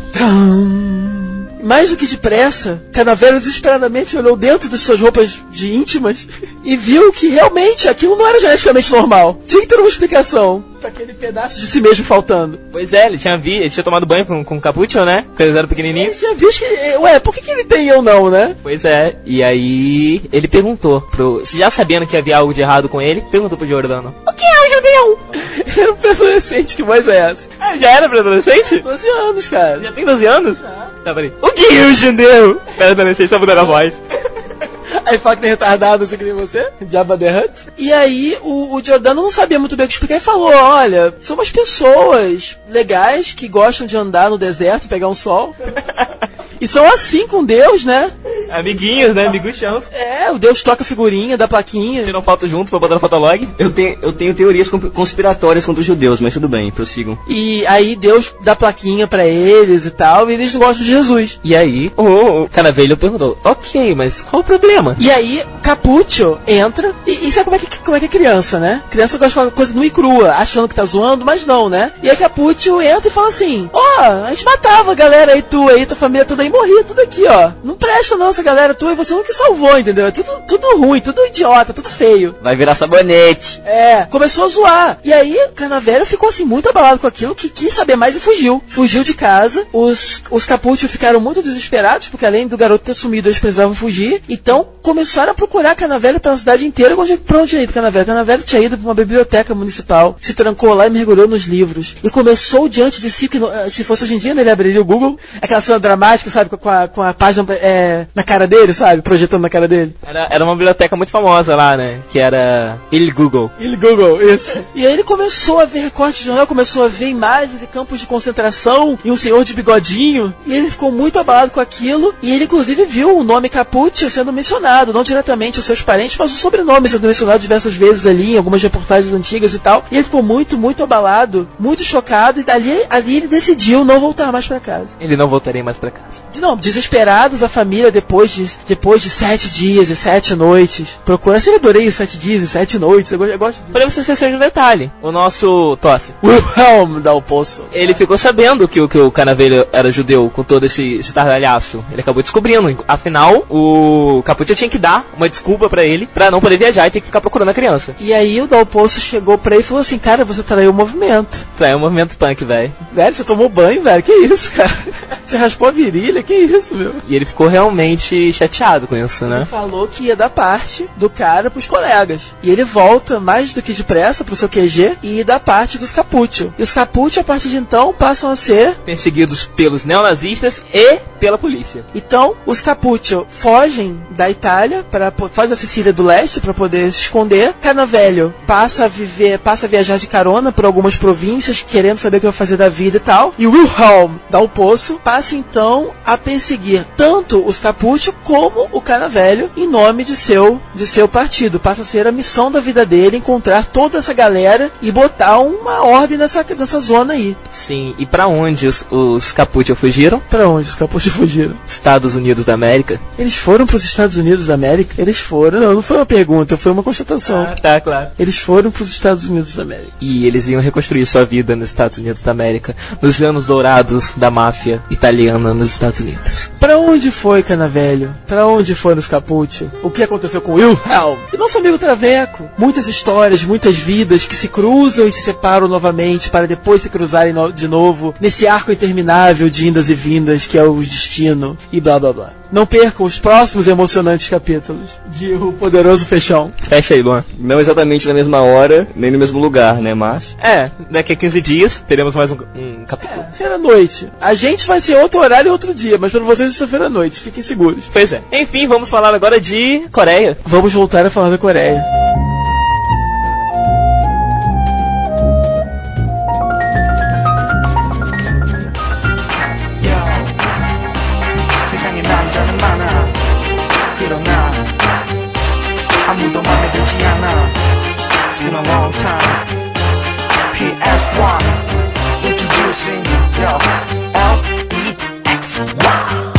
Mais do que depressa, Canavelho desesperadamente olhou dentro de suas roupas de íntimas e viu que realmente aquilo não era geneticamente normal. Tinha que ter uma explicação pra aquele pedaço de si mesmo faltando. Pois é, ele tinha, vi, ele tinha tomado banho com, com o Capuccio, né? Quando eles eram pequenininhos. Ele tinha visto que, ué, por que, que ele tem e eu não, né? Pois é, e aí ele perguntou pro... Já sabendo que havia algo de errado com ele, perguntou pro Giordano: O que é um judeu? Ele era um pré-adolescente, que voz é essa? Ah, já era pré-adolescente? doze anos, cara. Já tem doze anos? Já. Tá, peraí. O que é um judeu? Pré-adolescente, só mudando a voz. Aí fala que tem retardado, assim que nem você, Jabba the Hutt. E aí o, o Giordano não sabia muito bem o que explicar e falou, olha, são umas pessoas legais que gostam de andar no deserto, pegar um sol. E são assim com Deus, né? Amiguinhos, né? Amiguchãos. É, o Deus troca a figurinha da plaquinha. Tiram foto junto pra botar no fotolog. Eu tenho, eu tenho teorias conspiratórias contra os judeus, mas tudo bem, prossigam. E aí Deus dá plaquinha pra eles e tal, e eles não gostam de Jesus. E aí, o Canavelho perguntou, ok, mas qual o problema? E aí, Capuccio entra, e, e sabe como é, que, como é que é criança, né? Criança gosta de falar coisa nua e crua, achando que tá zoando, mas não, né? E aí Capuccio entra e fala assim, ó, oh, a gente matava a galera aí, tu aí, tua família toda aí, morria tudo aqui, ó. Não presta não essa galera tua, e você não que salvou, entendeu? É tudo, tudo ruim, tudo idiota, tudo feio. Vai virar sabonete. É, começou a zoar. E aí, Canavelho ficou assim, muito abalado com aquilo, que quis saber mais e fugiu. Fugiu de casa, os, os Capuccio ficaram muito desesperados, porque além do garoto ter sumido, eles precisavam fugir. Então, começaram a procurar Canavelho pela cidade inteira. Onde, pra onde tinha ido Canavelho? Canavelho tinha ido pra uma biblioteca municipal, se trancou lá e mergulhou nos livros. E começou diante de si, que no, se fosse hoje em dia, né, ele abriria o Google, aquela cena dramática, sabe, com a, com a página é, na cara dele, sabe, projetando na cara dele. Era, era uma biblioteca muito famosa lá, né, que era Il Google. Il Google, isso. E aí ele começou a ver recortes de jornal, começou a ver imagens e campos de concentração, e um senhor de bigodinho, e ele ficou muito abalado com aquilo, e ele inclusive viu o nome Capuccio sendo mencionado, não diretamente os seus parentes, mas o sobrenome sendo mencionado diversas vezes ali, em algumas reportagens antigas e tal, e ele ficou muito, muito abalado, muito chocado, e dali ali ele decidiu não voltar mais pra casa. Ele não voltaria mais pra casa. Não, desesperados, a família, depois de, depois de sete dias e sete noites, procura, eu adorei os sete dias e sete noites, eu gosto, eu gosto de... Porém, você esqueceu de um detalhe, o nosso Tosse, Wilhelm Dal Poço, ele ficou sabendo que, que o Canavelho era judeu com todo esse, esse tardalhaço, ele acabou descobrindo, afinal, o Capuccio tinha que dar uma desculpa pra ele, pra não poder viajar e ter que ficar procurando a criança. E aí o Dal Poço chegou pra ele e falou assim, cara, você traiu o movimento. Traiu o movimento punk, velho. Velho, você tomou banho, velho, que isso, cara? Você raspou a virilha, que isso, meu? E ele ficou realmente chateado com isso, né? Ele falou que ia dar parte do cara pros colegas. E ele volta mais do que depressa pro seu Q G e dá parte dos Capuccio. E os Capuccio, a partir de então, passam a ser perseguidos pelos neonazistas e pela polícia. Então, os Capuccio fogem da Itália, para faz da Sicília do Leste para poder se esconder. Canavelho passa a viver, passa a viajar de carona por algumas províncias, querendo saber o que vai fazer da vida e tal. E Wilhelm Dal Poço passa então a perseguir tanto os Capuccio como o Canavelho em nome de seu, de seu partido. Passa a ser a missão da vida dele encontrar toda essa galera e botar uma ordem nessa, nessa zona aí. Sim, e pra onde os, os Capuccio fugiram? Pra onde os Capuccio fugiram? Estados Unidos da América. Eles foram pros Estados Unidos da América? Eles foram. Não, não foi uma pergunta, foi uma constatação. Ah, tá, claro. Eles foram pros Estados Unidos da América. E eles iam reconstruir sua vida nos Estados Unidos da América, nos anos dourados da máfia italiana nos Estados Unidos. Pra onde foi, Canavelho? Pra onde foram os Capuccio? O que aconteceu com Wilhelm? E nosso amigo Traveco? Muitas histórias, muitas vidas que se cruzam e se separam novamente para depois se cruzarem no- de novo nesse arco interminável de indas e vindas que é o destino e blá blá blá. Não percam os próximos emocionantes capítulos de O Poderoso Fechão. Fecha aí, Luan. Não exatamente na mesma hora, nem no mesmo lugar, né, mas... É, daqui a quinze dias teremos mais um, um capítulo. Sexta-feira à noite. A gente vai ser outro horário e outro dia, mas para vocês é sexta-feira à noite. Fiquem seguros. Pois é. Enfim, vamos falar agora de Coreia. Vamos voltar a falar da Coreia. 세상에 남자는 많아 그러나 아무도 맘에 들지 않아 It's been a long time P S one Introducing yo L E X Y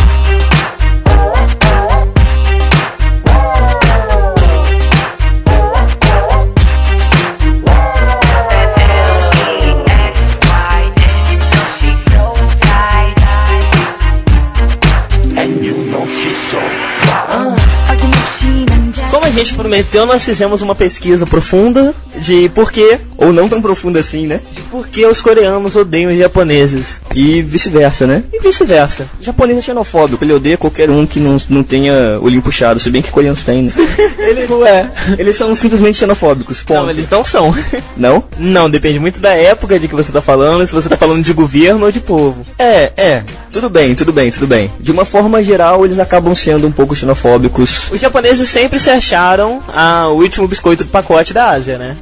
Como a gente prometeu, nós fizemos uma pesquisa profunda de por que, Ou não tão profunda assim, né? de por que os coreanos odeiam os japoneses. E vice-versa, né? E vice-versa. O japonês é xenofóbico, ele odeia qualquer um que não, não tenha olhinho puxado, se bem que coreanos têm, né? Ele não é. Eles são simplesmente xenofóbicos, ponto. Não, eles não são. Não? Não, depende muito da época de que você tá falando, se você tá falando de governo ou de povo. É, é. Tudo bem, tudo bem, tudo bem. De uma forma geral, eles acabam sendo um pouco xenofóbicos. Os japoneses sempre se acharam ah, o último biscoito do pacote da Ásia, né?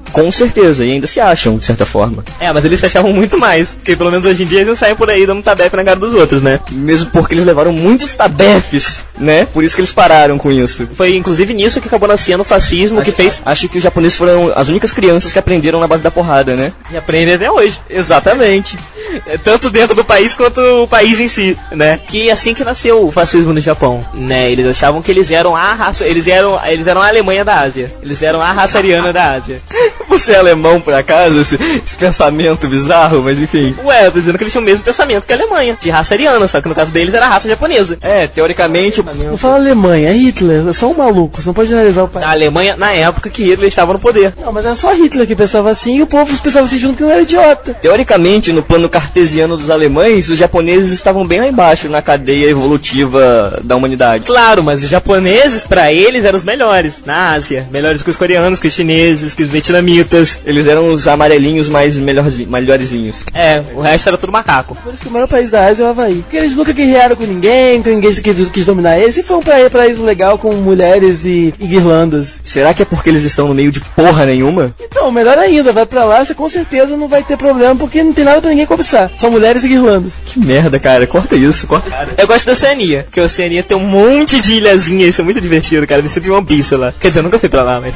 Com certeza, e ainda se acham, de certa forma. É, mas eles se achavam muito mais, porque pelo menos hoje em dia eles não saem por aí dando tabefe na cara dos outros, né? Mesmo porque eles levaram muitos tabefes, né? Por isso que eles pararam com isso. Foi inclusive nisso que acabou nascendo o fascismo, Acho, que fez... Acho que os japoneses foram as únicas crianças que aprenderam na base da porrada, né? E aprendem até hoje. Exatamente. É, tanto dentro do país quanto o país em si, né? Que assim que nasceu o fascismo no Japão, né? Eles achavam que eles eram a raça, eles eram, eles eram a Alemanha da Ásia. Eles eram a raça ariana da Ásia. Você é alemão, por acaso? Esse, esse pensamento bizarro, mas enfim. Ué, eu tô dizendo que eles tinham o mesmo pensamento que a Alemanha, de raça ariana, só que no caso deles era a raça japonesa. É, teoricamente... Não fala Alemanha, é Hitler, é só um maluco, você não pode generalizar o país. A Alemanha, na época que Hitler estava no poder. Não, mas era só Hitler que pensava assim e o povo pensava assim junto que não era idiota. Teoricamente, no plano cartesiano dos alemães, os japoneses estavam bem lá embaixo na cadeia evolutiva da humanidade. Claro, mas os japoneses, pra eles, eram os melhores na Ásia. Melhores que os coreanos, que os chineses, que os vietnamitas. Eles eram os amarelinhos mais melhorzi- melhorzinhos. É, o resto era tudo macaco. Por isso que o maior país da Ásia é o Havaí. Porque eles nunca guerrearam com ninguém, que ninguém quis, quis dominar eles, e foi um pra- paraíso legal com mulheres e, e guirlandas. Será que é porque eles estão no meio de porra nenhuma? Então, melhor ainda, vai pra lá, você com certeza não vai ter problema, porque não tem nada pra ninguém cobiçar. Só mulheres e guirlandas. Que merda, cara. Corta isso, corta. Cara. Eu gosto da Oceania, porque a Oceania tem um monte de ilhazinhas, isso é muito divertido, cara. Me sinto em One Piece lá. Quer dizer, eu nunca fui pra lá, mas...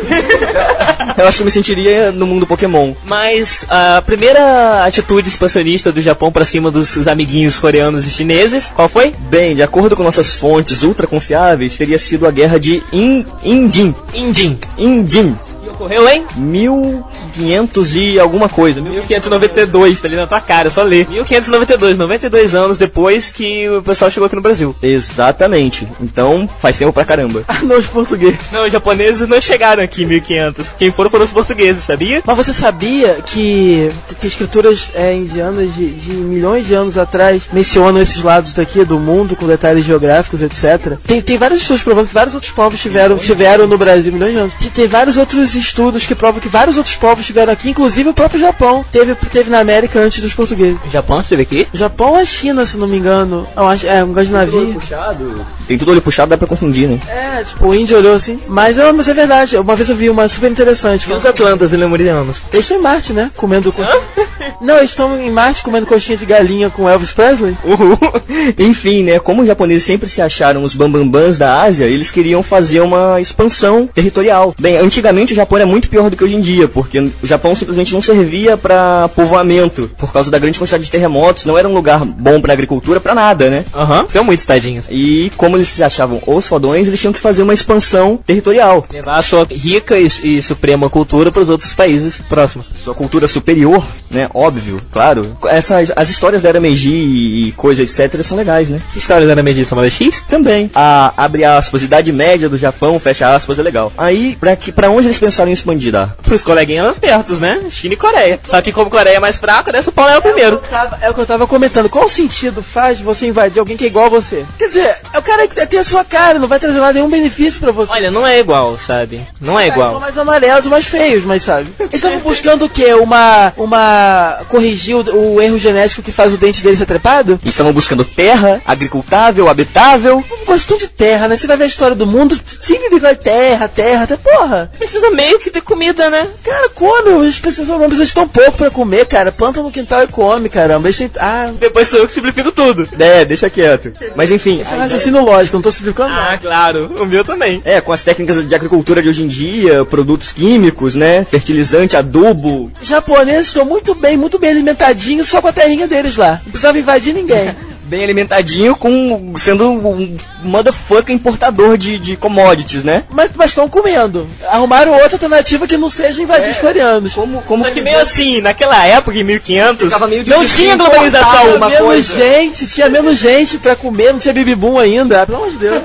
Eu acho que eu me sentiria no mundo Pokémon. Mas a primeira atitude expansionista do Japão pra cima dos amiguinhos coreanos e chineses, qual foi? Bem, de acordo com nossas fontes ultra confiáveis, teria sido a guerra de In- Indin. Indin. Indin. E ocorreu em mil e quinhentos e alguma coisa. mil quinhentos e noventa e dois, tá ali na tua cara, é só ler. mil quinhentos e noventa e dois, noventa e dois anos depois que o pessoal chegou aqui no Brasil. Exatamente. Então, faz tempo pra caramba. Ah, não, os portugueses. Não, os japoneses não chegaram aqui em mil e quinhentos. Quem foram foram os portugueses, sabia? Mas você sabia que tem escrituras é, indianas de, de milhões de anos atrás mencionam esses lados daqui do mundo com detalhes geográficos, etcétera. Tem, tem vários estudos provando que vários outros povos tiveram, tiveram no Brasil milhões de anos. Tem, tem vários outros estudos que provam que vários outros povos estiveram aqui, inclusive o próprio Japão teve, teve na América antes dos portugueses. O Japão esteve aqui? O Japão ou a China, se não me engano. Eu acho, é, um gás de navio. Tem tudo olho puxado, dá pra confundir, né? É, tipo, o índio olhou assim. Mas, é, mas é verdade, uma vez eu vi uma super interessante. E os Atlantas e Lemurianos? Eles estão em Marte, né? Comendo coxinha. Não, eles estão em Marte comendo coxinha de galinha com Elvis Presley. Uhul. Enfim, né? Como os japoneses sempre se acharam os bambambãs da Ásia, eles queriam fazer uma expansão territorial. Bem, antigamente o Japão era muito pior do que hoje em dia, porque o Japão simplesmente não servia pra povoamento, por causa da grande quantidade de terremotos, não era um lugar bom pra agricultura, pra nada, né? Aham, uhum. São muitos tadinhos. E como eles se achavam os fodões, eles tinham que fazer uma expansão territorial. Levar a sua rica e, e suprema cultura pros outros países próximos. Sua cultura superior, né? Óbvio, claro. Essas, as histórias da Era Meiji e coisa, etcétera são legais, né? Que histórias da Era Meiji são X? Também. A, abre aspas, Idade Média do Japão, fecha aspas, é legal. Aí, pra, que, pra onde eles pensaram em expandir, Dark? Pros coleguinhas perto, né? China e Coreia. Só que como Coreia é mais fraca, né? O Paulo é o primeiro. É o, que eu tava, é o que eu tava comentando. Qual sentido faz você invadir alguém que é igual a você? Quer dizer, é o cara que tem a sua cara, não vai trazer lá nenhum benefício pra você. Olha, não é igual, sabe? Não é igual. São mais amarelos, mais feios, mas sabe? Eles estavam buscando o quê? Uma... Uma... Corrigir o, o erro genético que faz o dente dele ser trepado? E estavam buscando terra, agricultável, habitável. Gostam de terra, né? Você vai ver a história do mundo, sempre fica terra, terra, até porra. Precisa meio que ter comida, né? Cara, come, as pessoas não precisam de tão pouco pra comer, cara. Planta no quintal e come, caramba. Eles têm... Ah, depois sou eu que simplifico tudo. É, deixa quieto. Mas enfim... Esse é raciocínio lógico, não tô simplificando Ah, nada. claro. O meu também. É, com as técnicas de agricultura de hoje em dia, produtos químicos, né? Fertilizante, adubo. Os japoneses estão muito bem, muito bem alimentadinhos, só com a terrinha deles lá. Não precisava invadir ninguém. Bem alimentadinho, com sendo um motherfucker importador de, de commodities, né? Mas estão comendo. Arrumaram outra alternativa que não seja invadir é, os coreanos. Como, como Só que meio assim, naquela época, em mil e quinhentos, meio não tinha globalização. Tinha uma menos coisa. gente, tinha menos gente pra comer, não tinha bibibum ainda. Pelo amor de Deus.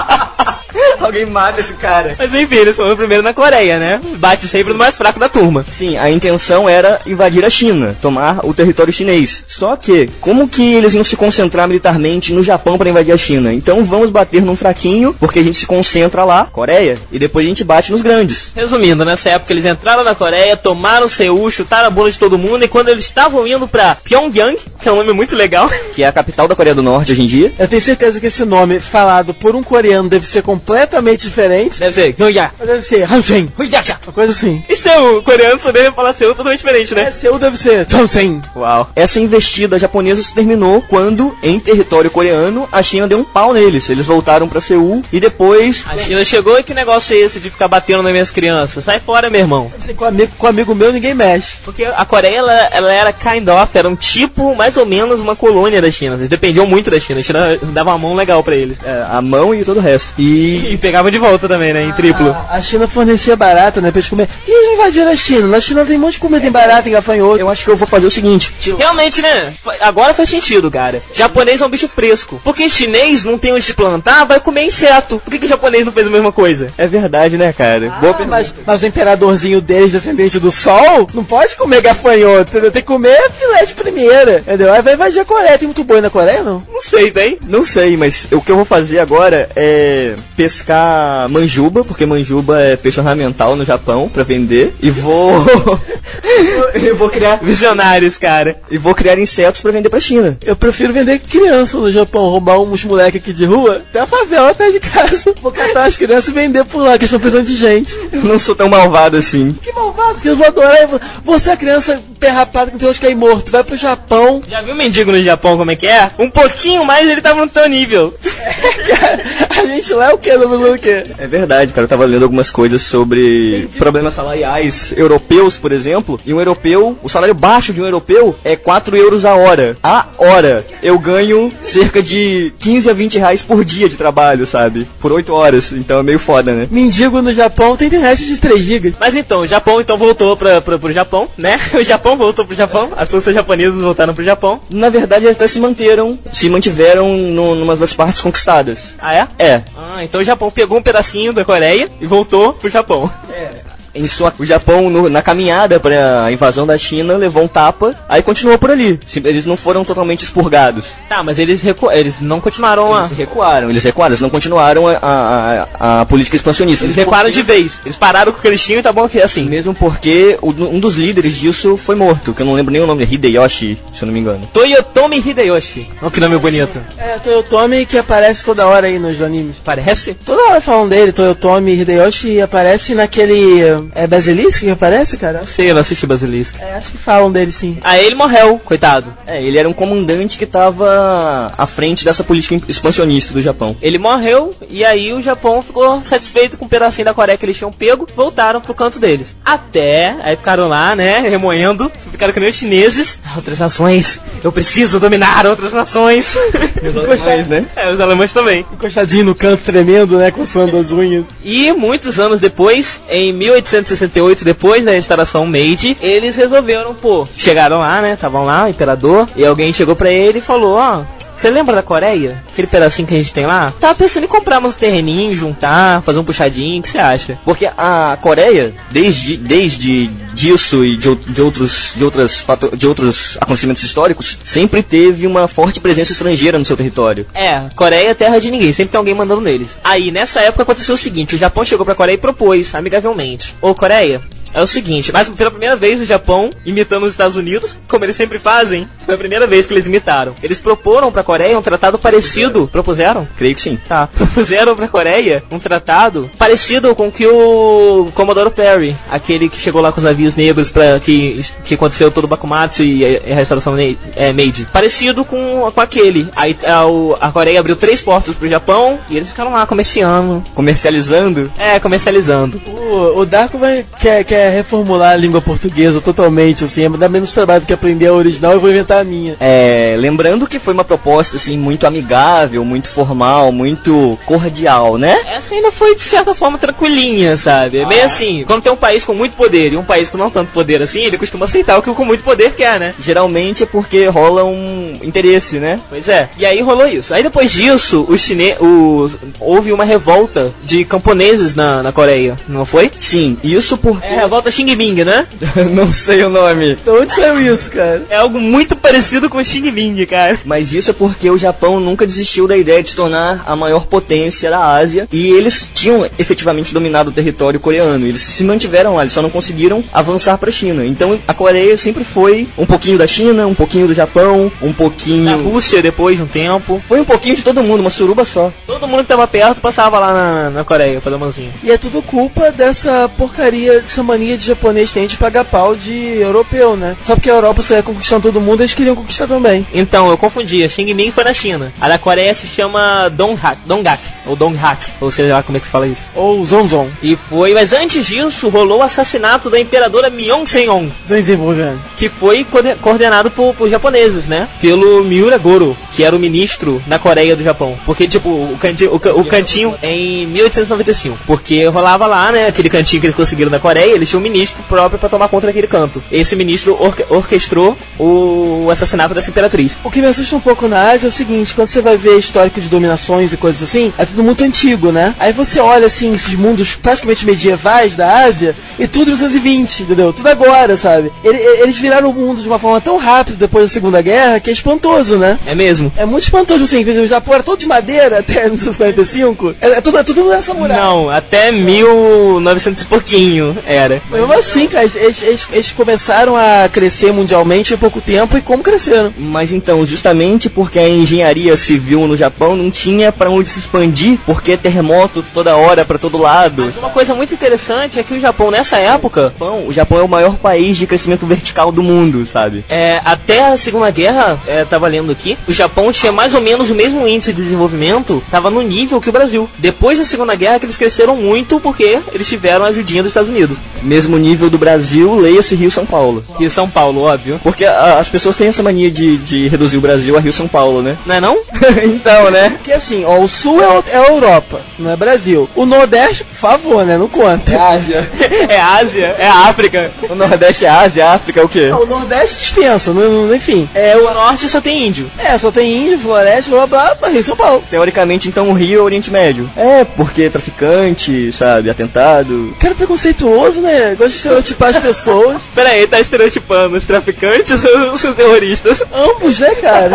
Alguém mata esse cara. Mas enfim, eles foram primeiro na Coreia, né? Bate sempre no mais fraco da turma. Sim, a intenção era invadir a China, tomar o território chinês. Só que, como que eles iam se concentrar militarmente no Japão para invadir a China? Então vamos bater num fraquinho, porque a gente se concentra lá, Coreia, e depois a gente bate nos grandes. Resumindo, nessa época eles entraram na Coreia, tomaram Seul, chutaram a bunda de todo mundo, e quando eles estavam indo pra Pyongyang, que é um nome muito legal, que é a capital da Coreia do Norte hoje em dia. Eu tenho certeza que esse nome, falado por um coreano, deve ser completamente completamente diferente. Deve ser, não já. Mas deve ser Hansen, uma coisa assim. E seu o coreano também fala seu totalmente diferente, né? É, seu deve ser Hansen. Uau. Essa investida japonesa se terminou quando, em território coreano, a China deu um pau neles. Eles voltaram pra Seul e depois... A China chegou e que negócio é esse de ficar batendo nas minhas crianças? Sai fora, meu irmão. Com amigo, com amigo meu ninguém mexe. Porque a Coreia, ela, ela era kind of, era um tipo, mais ou menos, uma colônia da China. Eles dependiam muito da China. A China dava uma mão legal pra eles. É, a mão e todo o resto. E... E pegava de volta também, né? Em triplo. A, a China fornecia barata, né? Pra eles comer. E eles invadiram a China. Na China tem um monte de comida em barata, em gafanhoto. Eu acho que eu vou fazer o seguinte. Realmente, né? Agora faz sentido, cara. Japonês é um bicho fresco. Porque chinês não tem onde se plantar, vai comer inseto. Por que que o japonês não fez a mesma coisa? É verdade, né, cara? Ah, Boa pergunta. mas, mas o imperadorzinho deles, descendente do sol, não pode comer gafanhoto, entendeu? Tem que comer filé de primeira, entendeu? Aí vai invadir a Coreia. Tem muito boi na Coreia, não? Não sei, tem? Não sei, mas o que eu vou fazer agora é pescar manjuba, porque manjuba é peixe ornamental no Japão, pra vender. E vou... eu vou criar... Visionários, cara. E vou criar insetos pra vender pra China. Eu prefiro vender criança no Japão, roubar uns moleques aqui de rua, até a favela atrás de casa. Vou catar as crianças e vender por lá, que estão precisando de gente. Eu não sou tão malvado assim. Que malvado, que eu vou adorar. Você é a criança perrapada que não tem onde cair morto. Vai pro Japão. Já viu o mendigo no Japão como é que é? Um pouquinho mais ele tava no teu nível. A gente lá é o quê? Não o quê? É verdade, cara. Eu tava lendo algumas coisas sobre problemas salariais europeus, por exemplo. E um europeu, o salário baixo de um europeu é quatro euros a hora. A hora. Eu ganho cerca de quinze a vinte reais por dia de trabalho, sabe? Por oito horas. Então é meio foda, né? Mendigo no Japão tem internet de três gigas. Mas então, o Japão então voltou pra, pra, pro Japão, né? O Japão voltou pro Japão. As forças japonesas voltaram pro Japão. Na verdade, eles até se manteram, se mantiveram no, numa das partes conquistadas. Ah, é? É. Ah, então o Japão pegou um pedacinho da Coreia e voltou pro Japão. É. Em sua, o Japão, no, na caminhada para a invasão da China, levou um tapa, aí continuou por ali. Eles não foram totalmente expurgados. Tá, mas eles, recu eles não continuaram a... Eles recuaram, eles recuaram, eles não continuaram a, a, a política expansionista. Eles recuaram de vez, eles pararam com o que eles tinham e tá bom que é assim. Mesmo porque o, um dos líderes disso foi morto, que eu não lembro nem o nome, Hideyoshi, se eu não me engano. Toyotomi Hideyoshi. Olha que nome bonito. É, Toyotomi que aparece toda hora aí nos animes. Parece? Toda hora falam dele, Toyotomi Hideyoshi, aparece naquele... É Basilisk que aparece, cara? Sei, eu não assisti Basilisk. É, acho que falam dele sim. Aí ele morreu, coitado. É, ele era um comandante que tava à frente dessa política expansionista do Japão. Ele morreu e aí o Japão ficou satisfeito com um pedacinho da Coreia que eles tinham pego, voltaram pro canto deles. Até, aí ficaram lá, né, remoendo, ficaram que nem os chineses. Outras nações, eu preciso dominar outras nações. Os alemães, né? É, os alemães também. Encostadinho no canto, tremendo, né, coçando as unhas. E muitos anos depois, em mil oitocentos e sessenta e oito, depois da instalação Meiji, eles resolveram, pô, chegaram lá, né, estavam lá, o imperador, e alguém chegou pra ele e falou, ó, oh, você lembra da Coreia? Aquele pedacinho que a gente tem lá? Tava pensando em comprar uns terreninhos, juntar, fazer um puxadinho, o que você acha? Porque a Coreia, desde, desde disso e de, de, outros, de, outras fator, de outros acontecimentos históricos, sempre teve uma forte presença estrangeira no seu território. É, Coreia é terra de ninguém, sempre tem alguém mandando neles. Aí, nessa época, aconteceu o seguinte, o Japão chegou pra Coreia e propôs, amigavelmente, ô Coreia, é o seguinte, mas pela primeira vez o Japão, imitando os Estados Unidos, como eles sempre fazem, foi a primeira vez que eles imitaram. Eles proporam pra Coreia um tratado parecido. Propuseram? Creio que sim. Tá. Propuseram pra Coreia um tratado parecido com que o Commodore Perry, aquele que chegou lá com os navios negros pra que, que aconteceu todo o Bakumatsu e a, a restauração é, Meiji. Parecido com, com aquele. Aí a, a Coreia abriu três portos pro Japão e eles ficaram lá comerciando. Comercializando? É, comercializando. O, o Darko vai, quer, quer reformular a língua portuguesa totalmente, assim, dá menos trabalho do que aprender a original, eu vou inventar a minha. É, lembrando que foi uma proposta, assim, muito amigável, muito formal, muito cordial, né? Essa ainda foi, de certa forma, tranquilinha, sabe? É meio assim, quando tem um país com muito poder e um país com não tanto poder assim, ele costuma aceitar o que o com muito poder quer, né? Geralmente é porque rola um interesse, né? Pois é, e aí rolou isso. Aí depois disso, os chine... os... houve uma revolta de camponeses na, na Coreia, não foi? Sim, isso porque... É, volta Xing Ling, né? Não sei o nome. De onde saiu isso, cara? É algo muito parecido com Xing Ling, cara. Mas isso é porque o Japão nunca desistiu da ideia de se tornar a maior potência da Ásia. E eles tinham efetivamente dominado o território coreano. Eles se mantiveram lá, eles só não conseguiram avançar pra China. Então a Coreia sempre foi um pouquinho da China, um pouquinho do Japão, um pouquinho... Da Rússia depois de um tempo. Foi um pouquinho de todo mundo, uma suruba só. Todo mundo que tava perto passava lá na, na Coreia pra dar mãozinha. E é tudo culpa dessa porcaria, dessa mania de japonês tem de pagar pau de europeu, né? Só porque a Europa só ia conquistando todo mundo, eles queriam conquistar também. Então, eu confundi. A Xing Ling foi na China. A da Coreia se chama Donghak, Donggak, ou Donghak, ou seja lá como é que se fala isso. Ou Zonzon. E foi, mas antes disso, rolou o assassinato da imperadora Myeong Seong, que foi coordenado por, por japoneses, né? Pelo Miura Goro, que era o ministro na Coreia do Japão. Porque, tipo, o, canti, o, o cantinho em mil oitocentos e noventa e cinco. Porque rolava lá, né? Aquele cantinho que eles conseguiram na Coreia, eles tinham um ministro próprio pra tomar conta daquele canto. Esse ministro orque, orquestrou o assassinato dessa imperatriz. O que me assusta um pouco na Ásia é o seguinte, quando você vai ver histórico de dominações e coisas assim, é tudo muito antigo, né? Aí você olha, assim, esses mundos praticamente medievais da Ásia, e tudo em mil novecentos e vinte, entendeu? Tudo agora, sabe? Eles viraram o mundo de uma forma tão rápida depois da Segunda Guerra, que é espantoso, né? É mesmo? É muito espantoso, assim, o Japão era todo de madeira até mil novecentos e quarenta e cinco, é, é tudo, é tudo nessa muralha. Não, até mil e novecentos e pouquinho era. Mas mesmo assim, cara, eles, eles, eles começaram a crescer mundialmente em pouco tempo, e como cresceram? Mas então, justamente porque a engenharia civil no Japão não tinha pra onde se expandir, porque terremoto toda hora pra todo lado. Mas uma coisa muito interessante é que o Japão, nessa época... Bom, o Japão é o maior país de crescimento vertical do mundo, sabe? É, até a Segunda Guerra, é, tava lendo aqui, o Japão tinha mais ou menos o mesmo índice de desenvolvimento, tava no nível que o Brasil. Depois da Segunda Guerra, que eles cresceram muito porque eles tiveram a ajudinha dos Estados Unidos. Mesmo nível do Brasil, leia-se Rio-São Paulo. Rio-São Paulo, óbvio. Porque a, as pessoas têm essa mania de, de reduzir o Brasil a Rio-São Paulo, né? Não é não? Então, né? Porque assim, ó, o Sul é, o, é a Europa, não é Brasil. O Nordeste, por favor, né? Não conta. É Ásia. É Ásia, é África. O Nordeste é Ásia, a África é o quê? Não, o Nordeste dispensa, não, não, enfim. É, o Norte só tem índio. É, só tem índio, floresta, blá blá blá, Rio São Paulo. Teoricamente, então, o Rio é o Oriente Médio. É, porque traficante, sabe, atentado. Cara preconceituoso, né? Gosta de estereotipar as pessoas. Pera aí, tá estereotipando os traficantes ou os terroristas? Ambos, né,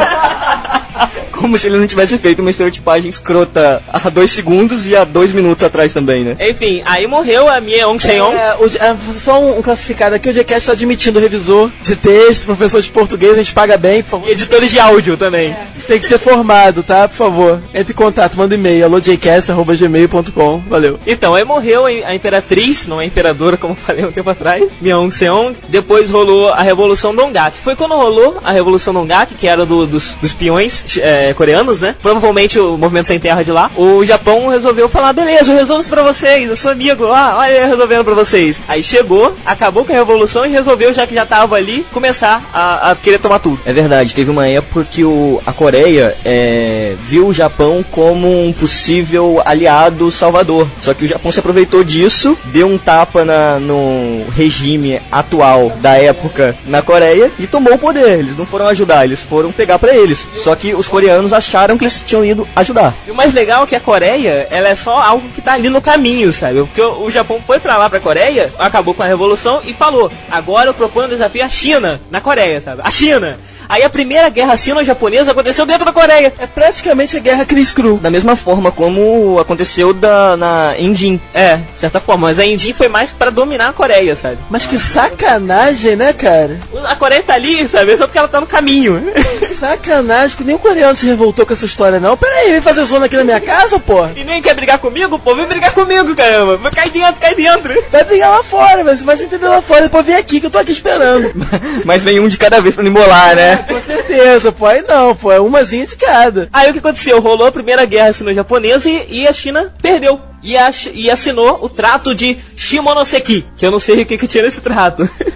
cara? Como se ele não tivesse feito uma estereotipagem escrota há dois segundos e há dois minutos atrás também, né? Enfim, aí morreu a Myeong Seong. É, o, é, só um, um classificado aqui, o G-Cast está admitindo revisor de texto, professor de português, a gente paga bem, por favor. E editores de áudio também. É, tem que ser formado, tá? Por favor. Entre em contato, manda e-mail, alô j cast arroba gmail ponto com, valeu. Então, aí morreu a imperatriz, não a imperadora, como falei um tempo atrás, Myeong Seong. Depois rolou a Revolução Donggak. Foi quando rolou a Revolução Donggak, que era do, dos, dos peões é, coreanos, né? Provavelmente o movimento sem terra de lá. O Japão resolveu falar, beleza, eu resolvo isso pra vocês, eu sou amigo, ah, olha eu resolvendo pra vocês. Aí chegou, acabou com a Revolução e resolveu, já que já tava ali, começar a, a querer tomar tudo. É verdade, teve uma época que o, a Coreia é, viu o Japão como um possível aliado salvador. Só que o Japão se aproveitou disso, deu um tapa na, no regime atual da época na Coreia e tomou o poder. Eles não foram ajudar, eles foram pegar pra eles. Só que os coreanos acharam que eles tinham ido ajudar. E o mais legal é que a Coreia, ela é só algo que tá ali no caminho, sabe? Porque o, o Japão foi pra lá, pra Coreia, acabou com a Revolução e falou, agora eu proponho um desafio à China, na Coreia, sabe? A China! Aí a primeira guerra sino-japonesa aconteceu dentro da Coreia. É praticamente a guerra Chris Cru. Da mesma forma como aconteceu da, na Indin. É, de certa forma. Mas a Indin foi mais pra dominar a Coreia, sabe? Mas que sacanagem, né, cara? A Coreia tá ali, sabe? Só porque ela tá no caminho. Sacanagem, que nem o coreano se revoltou com essa história, não. Pera aí, vem fazer zona aqui na minha casa, pô. E nem quer brigar comigo, pô? Vem brigar comigo, caramba. Vai cair dentro, cai dentro. Vai brigar lá fora, mas você vai se entender lá fora. Depois vem aqui, que eu tô aqui esperando. Mas vem um de cada vez pra me embolar, né? Com certeza, pô. Aí não, pô. É umazinha de cada. Aí o que aconteceu? Rolou a primeira guerra sino-japonesa e, e a China perdeu. E, a, e assinou o trato de Shimonoseki, que eu não sei o que, que tinha nesse trato.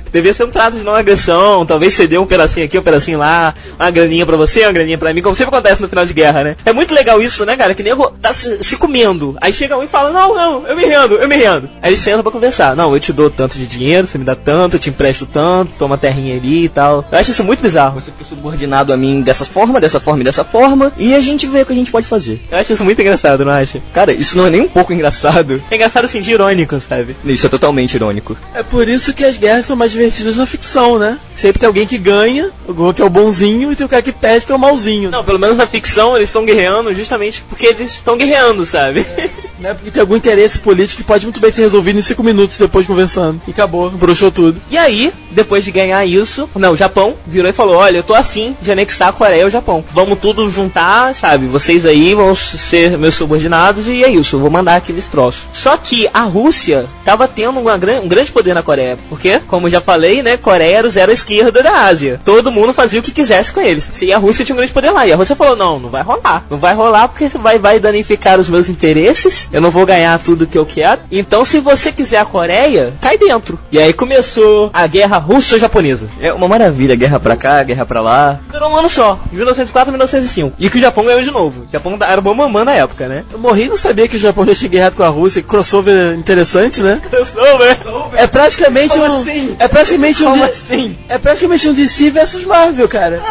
Devia ser um trato de não agressão, talvez ceder um pedacinho aqui, um pedacinho lá, uma graninha pra você, uma graninha pra mim, como sempre acontece no final de guerra, né? É muito legal isso, né, cara? Que nego tá se, se comendo. Aí chega um e fala, não, não, eu me rendo, eu me rendo. Aí eles sentam pra conversar. Não, eu te dou tanto de dinheiro, você me dá tanto, eu te empresto tanto, toma terrinha ali e tal. Eu acho isso muito bizarro. Você fica subordinado a mim dessa forma, dessa forma e dessa forma, e a gente vê o que a gente pode fazer. Eu acho isso muito engraçado, não acha? Cara, isso não é nem um pouco engraçado. É engraçado assim, de irônico, sabe? Isso é totalmente irônico. É por isso que as guerras são mais divertidas na ficção, né? Sempre tem alguém que ganha, que é o bonzinho, e tem o cara que perde, que é o malzinho. Não, pelo menos na ficção eles estão guerreando justamente porque eles estão guerreando, sabe? É, né? Porque tem algum interesse político que pode muito bem ser resolvido em cinco minutos depois conversando. E acabou, broxou tudo. E aí, depois de ganhar isso, não, o Japão virou e falou, olha, eu tô afim de anexar a Coreia ao Japão. Vamos tudo juntar, sabe? Vocês aí vão ser meus subordinados e é isso, eu vou mandar aqueles troços. Só que a Rússia tava tendo uma, um grande poder na Coreia. Porque, como já falei, né, Coreia era o zero à esquerda da Ásia. Todo mundo fazia o que quisesse com eles. E a Rússia tinha um grande poder lá. E a Rússia falou, não, não vai rolar. Não vai rolar porque vai, vai danificar os meus interesses. Eu não vou ganhar tudo que eu quero. Então, se você quiser a Coreia, cai dentro. E aí começou a guerra russo-japonesa. É uma maravilha, guerra pra cá, guerra pra lá. Durou um ano só, de mil novecentos e quatro a mil novecentos e cinco. E que o Japão ganhou de novo. O Japão era bom mamã na época, né? Eu morri e não sabia que o Japão já tinha guerrado com a Rússia. crossover interessante, né? Crossover. É praticamente Como um... assim? É praticamente um... Como assim? É praticamente um D C versus Marvel, cara.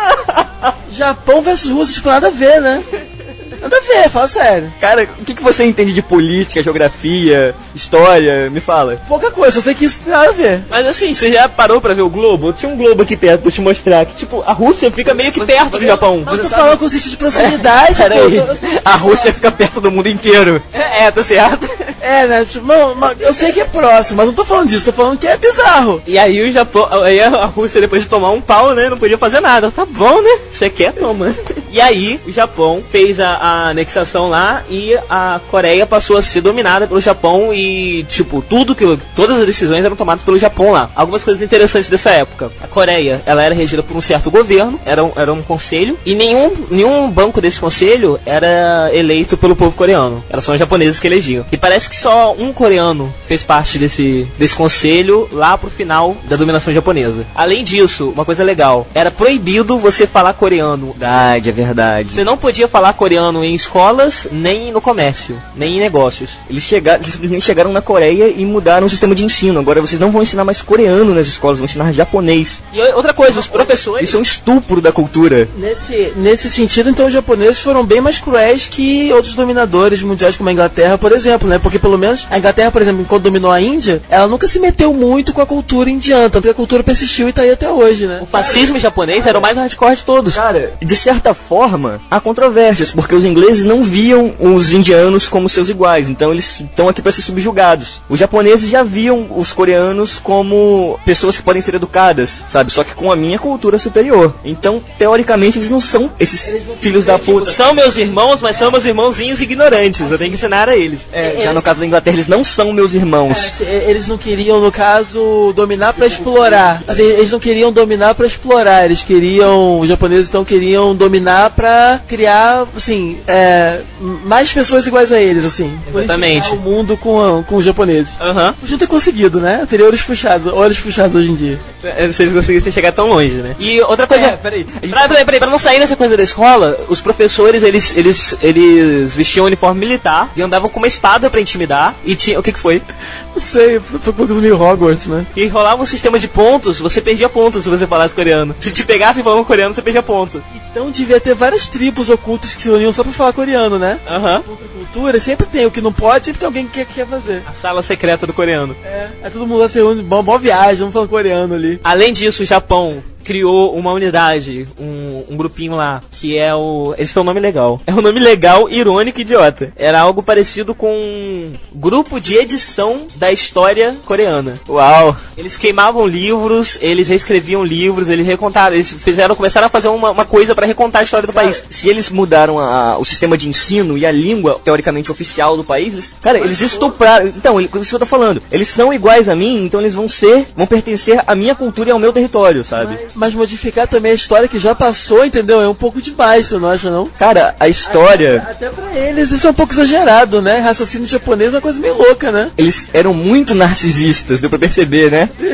Japão versus Rússia, tipo, nada a ver, né? Nada a ver, fala sério. Cara, o que, que você entende de política, geografia, história? Me fala. Pouca coisa, eu sei que isso tem nada a ver. Mas assim, você já parou pra ver o globo? Tinha um globo aqui perto pra te mostrar que, tipo, a Rússia fica meio que perto do Japão. Mas eu tô falando com o sentido de proximidade, pô. Peraí, Eu- eu- a Rússia fica perto do mundo inteiro. É, é, tá certo. É, né? Tipo, não, mas eu sei que é próximo, mas não tô falando disso, tô falando que é bizarro. E aí o Japão, aí a Rússia depois de tomar um pau, né, não podia fazer nada. Tá bom, né? Você quer, toma. E aí o Japão fez a, a anexação lá e a Coreia passou a ser dominada pelo Japão e, tipo, tudo que, todas as decisões eram tomadas pelo Japão lá. Algumas coisas interessantes dessa época. A Coreia, ela era regida por um certo governo, era um, era um conselho, e nenhum, nenhum banco desse conselho era eleito pelo povo coreano. Eram só os japoneses que elegiam. E parece que só um coreano fez parte desse, desse conselho lá pro final da dominação japonesa. Além disso, uma coisa legal, era proibido você falar coreano. Verdade, é verdade. Você não podia falar coreano em escolas, nem no comércio, nem em negócios. Eles, chegaram, eles simplesmente chegaram na Coreia e mudaram o sistema de ensino. Agora vocês não vão ensinar mais coreano nas escolas, vão ensinar japonês. E outra coisa, os professores... Isso é um estupro da cultura. Nesse, nesse sentido, então, os japoneses foram bem mais cruéis que outros dominadores mundiais como a Inglaterra, por exemplo, né? Porque pelo menos a Inglaterra, por exemplo, quando dominou a Índia, ela nunca se meteu muito com a cultura indiana, tanto que a cultura persistiu e tá aí até hoje, né? O fascismo japonês era o mais hardcore de todos. Cara, de certa forma, há controvérsias, porque os ingleses não viam os indianos como seus iguais, então eles estão aqui para ser subjugados. Os japoneses já viam os coreanos como pessoas que podem ser educadas, sabe? Só que com a minha cultura superior. Então, teoricamente, eles não são esses filhos da puta. São meus irmãos, mas são meus irmãozinhos ignorantes. Eu tenho que ensinar a eles. É, já no caso da Inglaterra, eles não são meus irmãos. É, eles não queriam, no caso, dominar pra explorar. Assim, eles não queriam dominar pra explorar. Eles queriam, os japoneses então queriam dominar pra criar, assim, é, mais pessoas iguais a eles, assim. Exatamente. Unificar o mundo com, com os japoneses. Aham. Podiam ter conseguido, né? Teria olhos puxados, olhos puxados hoje em dia. É, se eles conseguissem chegar tão longe, né? E outra coisa... É, peraí. Pra, peraí, peraí, pra não sair dessa coisa da escola, os professores, eles, eles, eles vestiam uniforme militar e andavam com uma espada pra intimidar. E tinha... O que que foi? Não sei, foi por causa meio Hogwarts, né? E rolava um sistema de pontos, você perdia pontos se você falasse coreano. Se te pegasse falando coreano, você perdia ponto. Então devia ter várias tribos ocultas que se uniam só pra falar coreano, né? Aham. Outra cultura, sempre tem o que não pode, sempre tem alguém que quer, quer fazer. A sala secreta do coreano. É, aí todo mundo lá se reúne, boa, boa viagem, vamos falar coreano ali. Além disso, o Japão criou uma unidade, um, um grupinho lá, que é o... Eles têm um nome legal. É um nome legal, irônico e idiota. Era algo parecido com um grupo de edição da história coreana. Uau! Eles queimavam livros, eles reescreviam livros, eles recontaram, eles fizeram, começaram a fazer uma, uma coisa pra recontar a história do país. Se eles mudaram a, o sistema de ensino e a língua, teoricamente, oficial do país, eles, cara, eles estupraram... Então, ele, isso que eu tô falando. Eles são iguais a mim, então eles vão ser, vão pertencer à minha cultura e ao meu território, sabe? Mas, mas modificar também a história que já passou, entendeu? É um pouco demais, você não acha, não? Cara, a história... Até, até pra eles isso é um pouco exagerado, né? Raciocínio japonês é uma coisa meio louca, né? Eles eram muito narcisistas, deu pra perceber, né?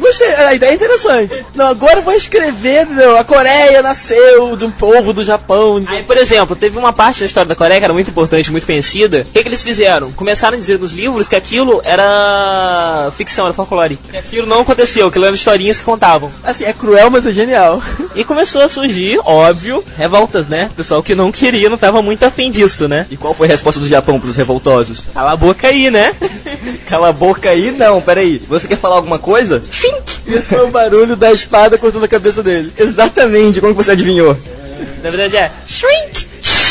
gostei, a ideia é interessante. Não, agora eu vou escrever, meu, a Coreia nasceu de um povo do Japão. Aí, por exemplo, teve uma parte da história da Coreia que era muito importante, muito conhecida. O que, que eles fizeram? Começaram a dizer nos livros que aquilo era ficção, era folclore. Que aquilo não aconteceu, aquilo eram historinhas que contavam. Assim, é cruel, mas é genial. E começou a surgir, óbvio, revoltas, né? O pessoal que não queria, não tava muito afim disso, né? E qual foi a resposta do Japão pros revoltosos? Cala a boca aí, né? Cala a boca aí? Não, peraí. Você quer falar alguma coisa? Esse foi o barulho da espada cortando a cabeça dele. Exatamente, como que você adivinhou? Na verdade é shrink.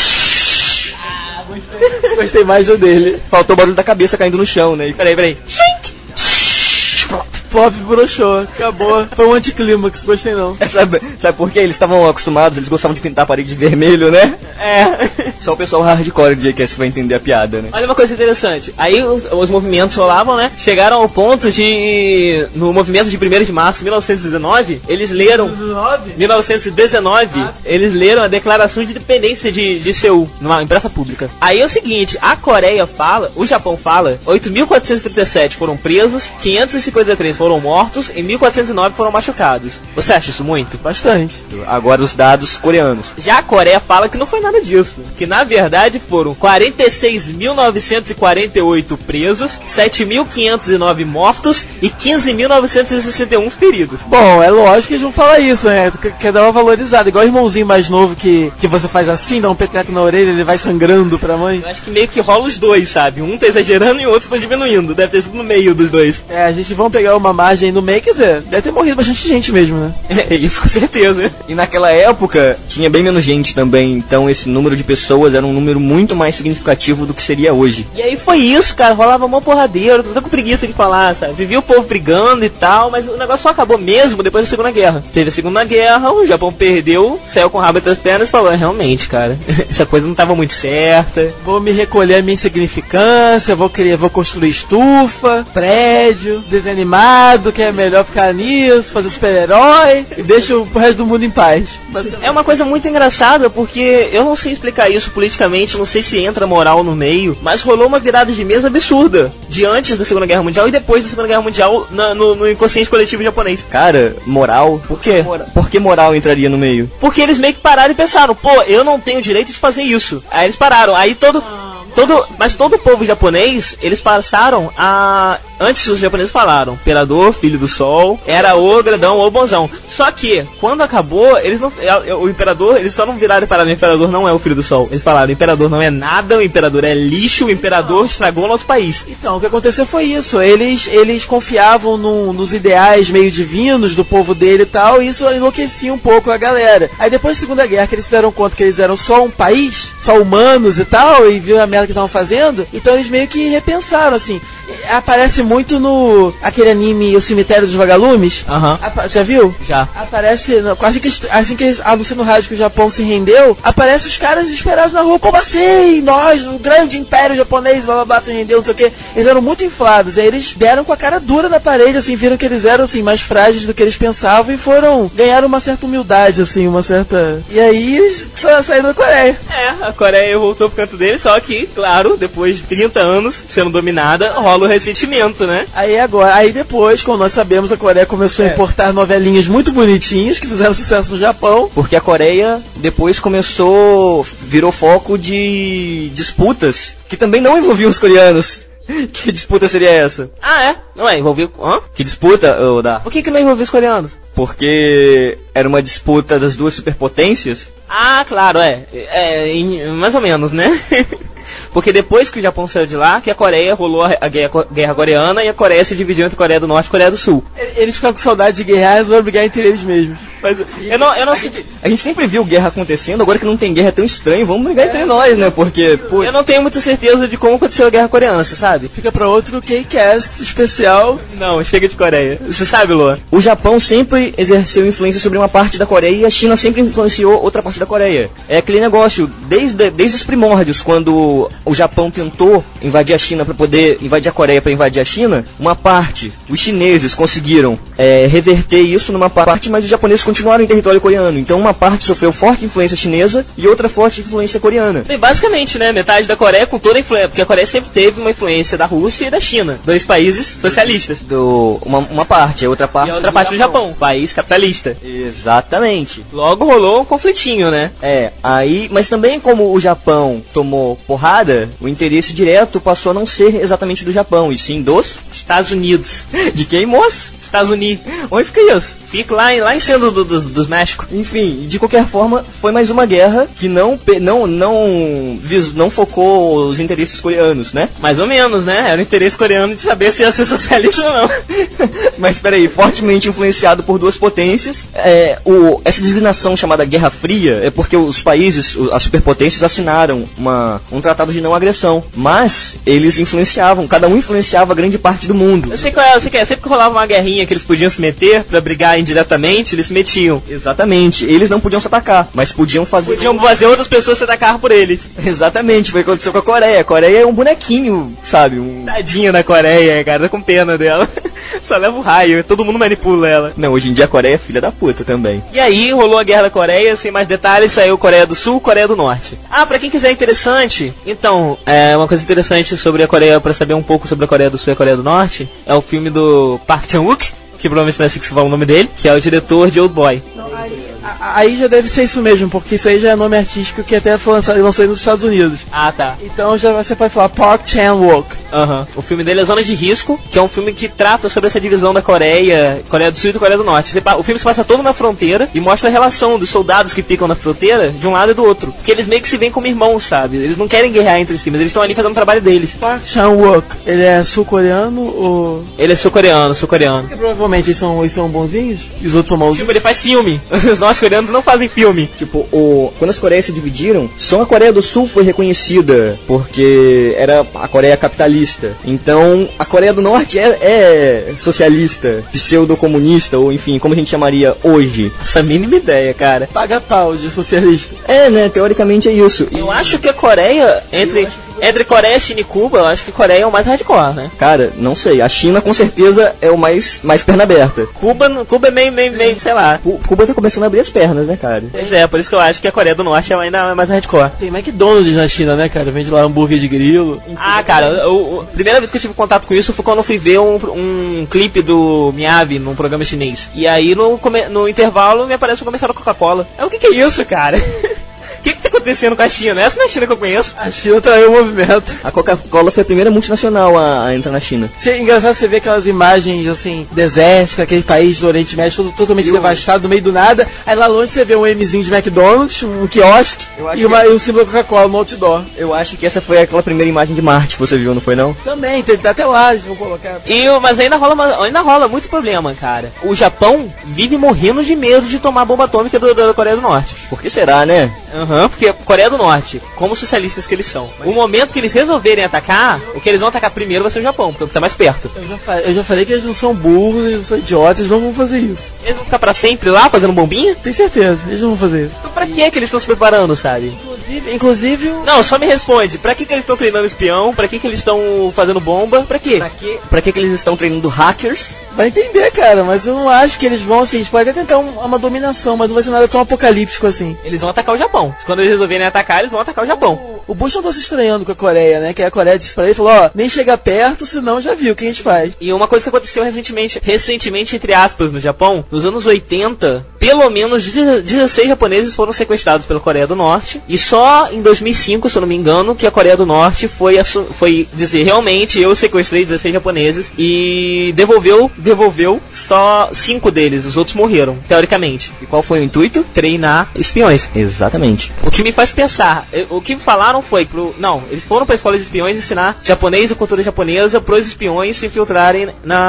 Ah, gostei. Gostei mais do dele. Faltou o barulho da cabeça caindo no chão, né? Peraí, peraí. Shrink. Pop broxou, acabou. Foi um anticlímax, gostei não. É, sabe, sabe por quê? Eles estavam acostumados, eles gostavam de pintar a parede de vermelho, né? É. Só o pessoal hardcore de J K S vai entender a piada, né? Olha uma coisa interessante. Aí os, os movimentos rolavam, né? Chegaram ao ponto de... No movimento de primeiro de março de mil novecentos e dezenove, eles leram... mil novecentos e dezenove, ah. Eles leram a Declaração de Independência de, de Seul, numa impressa pública. Aí é o seguinte, a Coreia fala, o Japão fala, oito mil quatrocentos e trinta e sete foram presos, quinhentos e cinquenta e três foram mortos e mil quatrocentos e nove foram machucados. Você acha isso muito? Bastante. Agora os dados coreanos. Já a Coreia fala que não foi nada disso. Que na verdade foram quarenta e seis mil novecentos e quarenta e oito presos, sete mil quinhentos e nove mortos e quinze mil novecentos e sessenta e um feridos. Bom, é lógico que eles vão falar isso, né? Quer dar uma valorizada. Igual o irmãozinho mais novo que, que você faz assim, dá um peteco na orelha, ele vai sangrando pra mãe. Eu acho que meio que rola os dois, sabe? Um tá exagerando e o outro tá diminuindo. Deve ter sido no meio dos dois. É, a gente vai pegar uma margem no meio, quer dizer, deve ter morrido bastante gente mesmo, né? É, isso com certeza. E naquela época tinha bem menos gente também, então esse número de pessoas era um número muito mais significativo do que seria hoje. E aí foi isso, cara, rolava mó porradeiro, tô com preguiça de falar, sabe? Vivia o povo brigando e tal, mas o negócio só acabou mesmo depois da Segunda Guerra. Teve a Segunda Guerra, o Japão perdeu, saiu com o rabo entre as pernas e falou, é, realmente, cara, essa coisa não tava muito certa. Vou me recolher a minha insignificância, vou querer, vou construir estufa, prédio, desenho animado, que é melhor ficar nisso, fazer super-herói e deixa o resto do mundo em paz. É uma coisa muito engraçada, porque eu não sei explicar isso politicamente, não sei se entra moral no meio, mas rolou uma virada de mesa absurda de antes da Segunda Guerra Mundial e depois da Segunda Guerra Mundial na, no, no inconsciente coletivo japonês. Cara, moral? Por quê? Mora... Por que moral entraria no meio? Porque eles meio que pararam e pensaram, pô, eu não tenho direito de fazer isso. Aí eles pararam, aí todo... Todo, mas todo o povo japonês, eles passaram a... Antes os japoneses falaram, imperador, filho do sol, era o grandão ou bonzão. Só que, quando acabou, eles não... O imperador, eles só não viraram e pararam, o imperador não é o filho do sol. Eles falaram, o imperador não é nada, o imperador é lixo, o imperador estragou o nosso país. Então, o que aconteceu foi isso. Eles, eles confiavam no, nos ideais meio divinos do povo dele e tal, e isso enlouquecia um pouco a galera. Aí depois da Segunda Guerra, que eles se deram conta que eles eram só um país, só humanos e tal, e viram a merda que estavam fazendo, então eles meio que repensaram, assim. Aparece muito no aquele anime O Cemitério dos Vagalumes. Aham. Apa- já viu? Já. Aparece, no- assim que, assim que eles anunciam no rádio que o Japão se rendeu, aparece os caras desesperados na rua, como assim? Nós, o grande império japonês, blá blá blá, se rendeu, não sei o que. Eles eram muito inflados, aí eles deram com a cara dura na parede, assim, viram que eles eram, assim, mais frágeis do que eles pensavam e foram, ganharam uma certa humildade, assim, uma certa... E aí eles sa- saíram da Coreia. É, a Coreia voltou pro canto dele, só que, claro, depois de trinta anos sendo dominada, rola o ressentimento, né? Aí agora, aí depois, como nós sabemos, a Coreia começou a importar novelinhas muito bonitinhas que fizeram sucesso no Japão. Porque a Coreia depois começou, virou foco de disputas que também não envolviam os coreanos. Que disputa seria essa? Ah, é? Não é? Envolveu... Hã? Que disputa, ô, Dá? Por que que não envolveu os coreanos? Porque era uma disputa das duas superpotências. Ah, claro, é. É, em- mais ou menos, né? Porque depois que o Japão saiu de lá, que a Coreia rolou a a guerra, co- guerra coreana e a Coreia se dividiu entre Coreia do Norte e Coreia do Sul. Eles ficaram com saudade de guerrear e vão brigar entre eles mesmos. Mas eu não, eu não, A gente, a gente sempre viu guerra acontecendo, agora que não tem guerra é tão estranho, vamos brigar entre nós, né? Porque, pô, eu não tenho muita certeza de como aconteceu a guerra coreana, você sabe? Fica pra outro K-Cast especial. Não, chega de Coreia. Você sabe, Luan? o Japão sempre exerceu influência sobre uma parte da Coreia e a China sempre influenciou outra parte da Coreia. É aquele negócio, desde, desde os primórdios, quando o Japão tentou invadir a China para poder invadir a Coreia para invadir a China, uma parte, os chineses conseguiram é, reverter isso numa parte, mas os japoneses continuaram em território coreano. Então uma parte sofreu forte influência chinesa e outra forte influência coreana. Bem, basicamente, né, metade da Coreia com toda a influência, porque a Coreia sempre teve uma influência da Rússia e da China, dois países socialistas. Do, uma, uma parte, a outra parte... E a outra parte do Japão, país capitalista. Exatamente. Logo rolou um conflitinho, né? É, aí... Mas também como o Japão tomou porrada, o interesse direto passou a não ser exatamente do Japão, e sim dos... Estados Unidos. De quem, moço? Estados Unidos. Onde fica isso? Fica lá, lá em cima do, do, dos, dos México. Enfim, de qualquer forma, foi mais uma guerra que não, não, não, vis, não focou os interesses coreanos, né? Mais ou menos, né? Era o interesse coreano de saber se ia ser socialista ou não. Mas peraí, fortemente influenciado por duas potências. É, o, essa designação chamada Guerra Fria é porque os países, as superpotências, assinaram uma, um tratado de não agressão. Mas eles influenciavam, cada um influenciava grande parte do mundo. Eu sei qual é, eu sei que é. Sempre que rolava uma guerrinha que eles podiam se meter pra brigar indiretamente, eles se metiam. Exatamente, eles não podiam se atacar, mas podiam fazer... Podiam fazer outras pessoas se atacar por eles. Exatamente, foi o que aconteceu com a Coreia. A Coreia é um bonequinho, sabe? Um... Tadinha da Coreia, cara, tá com pena dela. Só leva o raio, todo mundo manipula ela. Não, hoje em dia a Coreia é filha da puta também. E aí rolou a Guerra da Coreia, sem mais detalhes, saiu Coreia do Sul, Coreia do Norte. Ah, pra quem quiser interessante, então, é uma coisa interessante sobre a Coreia, pra saber um pouco sobre a Coreia do Sul e a Coreia do Norte, é o filme do Park Chan-wook, que provavelmente não é assim que se fala o nome dele, que é o diretor de Old Boy. Aí já deve ser isso mesmo, porque isso aí já é nome artístico que até foi lançado, lançou aí nos Estados Unidos. Ah, tá. Então já você pode falar Park Chan-wook. Aham. Uhum. O filme dele é Zona de Risco, que é um filme que trata sobre essa divisão da Coreia, Coreia do Sul e Coreia do Norte. O filme se passa todo na fronteira e mostra a relação dos soldados que ficam na fronteira de um lado e do outro. Porque eles meio que se veem como irmãos, sabe? Eles não querem guerrear entre si, mas eles estão ali fazendo o trabalho deles. Park Chan-wook, ele é sul-coreano ou... Ele é sul-coreano, sul-coreano. Porque provavelmente eles são, eles são bonzinhos e os outros são maus. Tipo, ele faz filme. Os norte-coreanos não fazem filme. Tipo, o... quando as Coreias se dividiram, só a Coreia do Sul foi reconhecida porque era a Coreia capitalista. Então, a Coreia do Norte é, é socialista, pseudo-comunista, ou enfim, como a gente chamaria hoje. Essa mínima ideia, cara. Paga pau de socialista. É, né? Teoricamente é isso. Eu acho que a Coreia, entre... Entre Coreia, China e Cuba, eu acho que Coreia é o mais hardcore, né? Cara, não sei. A China, com certeza, é o mais, mais perna aberta. Cuba, Cuba é meio, meio, meio, sei lá. Cuba tá começando a abrir as pernas, né, cara? Pois é, por isso que eu acho que a Coreia do Norte é ainda mais hardcore. Tem McDonald's na China, né, cara? Vende lá hambúrguer de grilo. Ah, cara, o, a primeira vez que eu tive contato com isso foi quando eu fui ver um, um clipe do Miyavi num programa chinês. E aí, no, no intervalo, me aparece o comercial da Coca-Cola. É, o que que é isso, cara? O que que tá acontecendo com a China? Essa não é a China que eu conheço. A China traiu o movimento. A Coca-Cola foi a primeira multinacional a, a entrar na China. É engraçado você ver aquelas imagens, assim, desérticas, aquele país do Oriente Médio todo, totalmente eu... devastado, no meio do nada. Aí lá longe você vê um Mzinho de McDonald's, um quiosque e, uma, que... e um símbolo da Coca-Cola no outdoor. Eu acho que essa foi aquela primeira imagem de Marte que você viu, não foi não? Também, tem até lá, eles vão colocar. E, mas ainda rola, ainda rola muito problema, cara. O Japão vive morrendo de medo de tomar a bomba atômica do, da Coreia do Norte. Por que será, né? Aham, uhum, porque Coreia do Norte, como socialistas que eles são, o momento que eles resolverem atacar, o que eles vão atacar primeiro vai ser o Japão, porque é o que tá mais perto. Eu já, falei, eu já falei que eles não são burros, eles não são idiotas, eles não vão fazer isso. Eles vão ficar pra sempre lá fazendo bombinha? Tem certeza, eles não vão fazer isso. Então pra que que eles estão se preparando, sabe? Inclusive, inclusive... Não, só me responde, pra que que eles estão treinando espião? Pra que que eles estão fazendo bomba? Pra quê? Pra que, pra que que eles estão treinando hackers? Vai entender, cara, mas eu não acho que eles vão, assim, eles podem até tentar um, uma dominação, mas não vai ser nada tão apocalíptico assim. Eles vão atacar o Japão. Quando eles resolverem atacar, eles vão atacar o Japão. O, o Bush não tá se estranhando com a Coreia, né? Que a Coreia disse pra ele, falou, ó, nem chega perto, senão já viu o que a gente faz. E uma coisa que aconteceu recentemente, recentemente, entre aspas, no Japão, nos anos oitenta, pelo menos dezesseis japoneses foram sequestrados pela Coreia do Norte, e só em dois mil e cinco, se eu não me engano, que a Coreia do Norte foi, foi dizer, realmente, eu sequestrei dezesseis japoneses, e devolveu, devolveu só cinco deles, os outros morreram, teoricamente. E qual foi o intuito? Treinar espiões. Exatamente. O que me faz pensar, o que me falaram foi pro... Não, eles foram pra escola de espiões ensinar japonês e cultura japonesa pros espiões se infiltrarem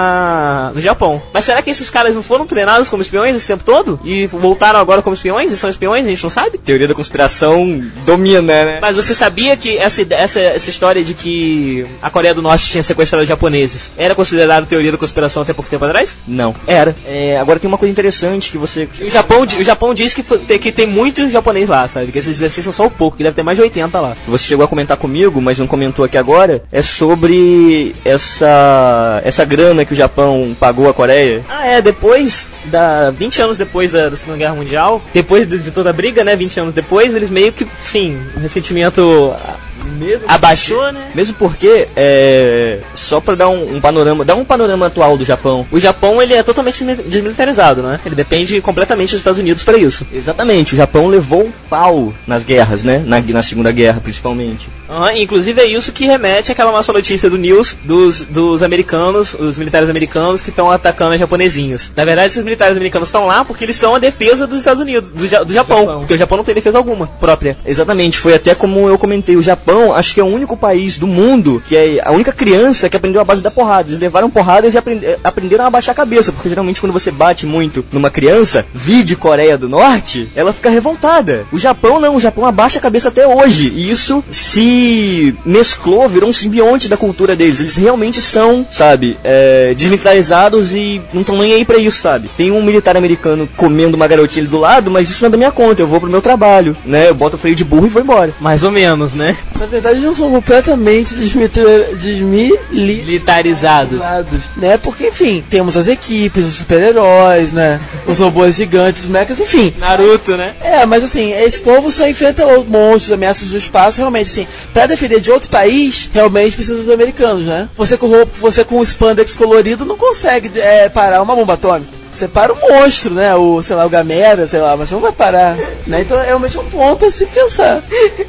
na, no Japão. Mas será que esses caras não foram treinados como espiões esse tempo todo? E voltaram agora como espiões? E são espiões? A gente não sabe? Teoria da conspiração domina, né? Mas você sabia que essa, essa, essa história de que a Coreia do Norte tinha sequestrado os japoneses era considerada teoria da conspiração até pouco pouco tempo atrás? Não. Era. É, agora tem uma coisa interessante que você... O Japão, o Japão diz que, foi, que tem muito japonês lá, sabe? Que esses dezesseis são só um pouco, que deve ter mais de oitenta lá. Você chegou a comentar comigo, mas não comentou aqui agora, é sobre essa essa grana que o Japão pagou à Coreia. Ah, é, depois, da, vinte anos depois da, da Segunda Guerra Mundial, depois de, de toda a briga, né, vinte anos depois, eles meio que, sim, o ressentimento... Mesmo abaixou, porque, né? Mesmo porque, é, só pra dar um, um panorama, dar um panorama atual do Japão. O Japão, ele é totalmente desmilitarizado, né? Ele depende completamente dos Estados Unidos pra isso. Exatamente, o Japão levou um pau nas guerras, né? Na, na Segunda Guerra, principalmente. Ah, inclusive é isso que remete àquela nossa notícia do News dos, dos americanos, os militares americanos que estão atacando as japonesinhas. Na verdade, esses militares americanos estão lá porque eles são a defesa dos Estados Unidos, do, do Japão, Japão, porque o Japão não tem defesa alguma própria. Exatamente, foi até como eu comentei, o Japão acho que é o único país do mundo que é a única criança que aprendeu a base da porrada. Eles levaram porradas e aprend aprenderam a abaixar a cabeça, porque geralmente quando você bate muito numa criança, vide Coreia do Norte, ela fica revoltada. O Japão não, o Japão abaixa a cabeça até hoje, e isso se mesclou, virou um simbionte da cultura deles. Eles realmente são, sabe, é, desmilitarizados e não estão nem aí pra isso, sabe. Tem um militar americano comendo uma garotinha ali do lado, mas isso não é da minha conta, eu vou pro meu trabalho, né, eu boto o freio de burro e vou embora. Mais ou menos, né? Na verdade, não são completamente desmilitarizados, né? Porque, enfim, temos as equipes, os super-heróis, né? Os robôs gigantes, os mechas, enfim. Naruto, né? É, mas assim, esse povo só enfrenta monstros, ameaças do espaço, realmente, assim, pra defender de outro país, realmente precisa dos americanos, né? Você com roupa, você com spandex colorido não consegue é, parar uma bomba atômica. Você para o monstro, né? O, sei lá, o Gamera, sei lá, mas você não vai parar, né? Então é realmente um ponto a se pensar.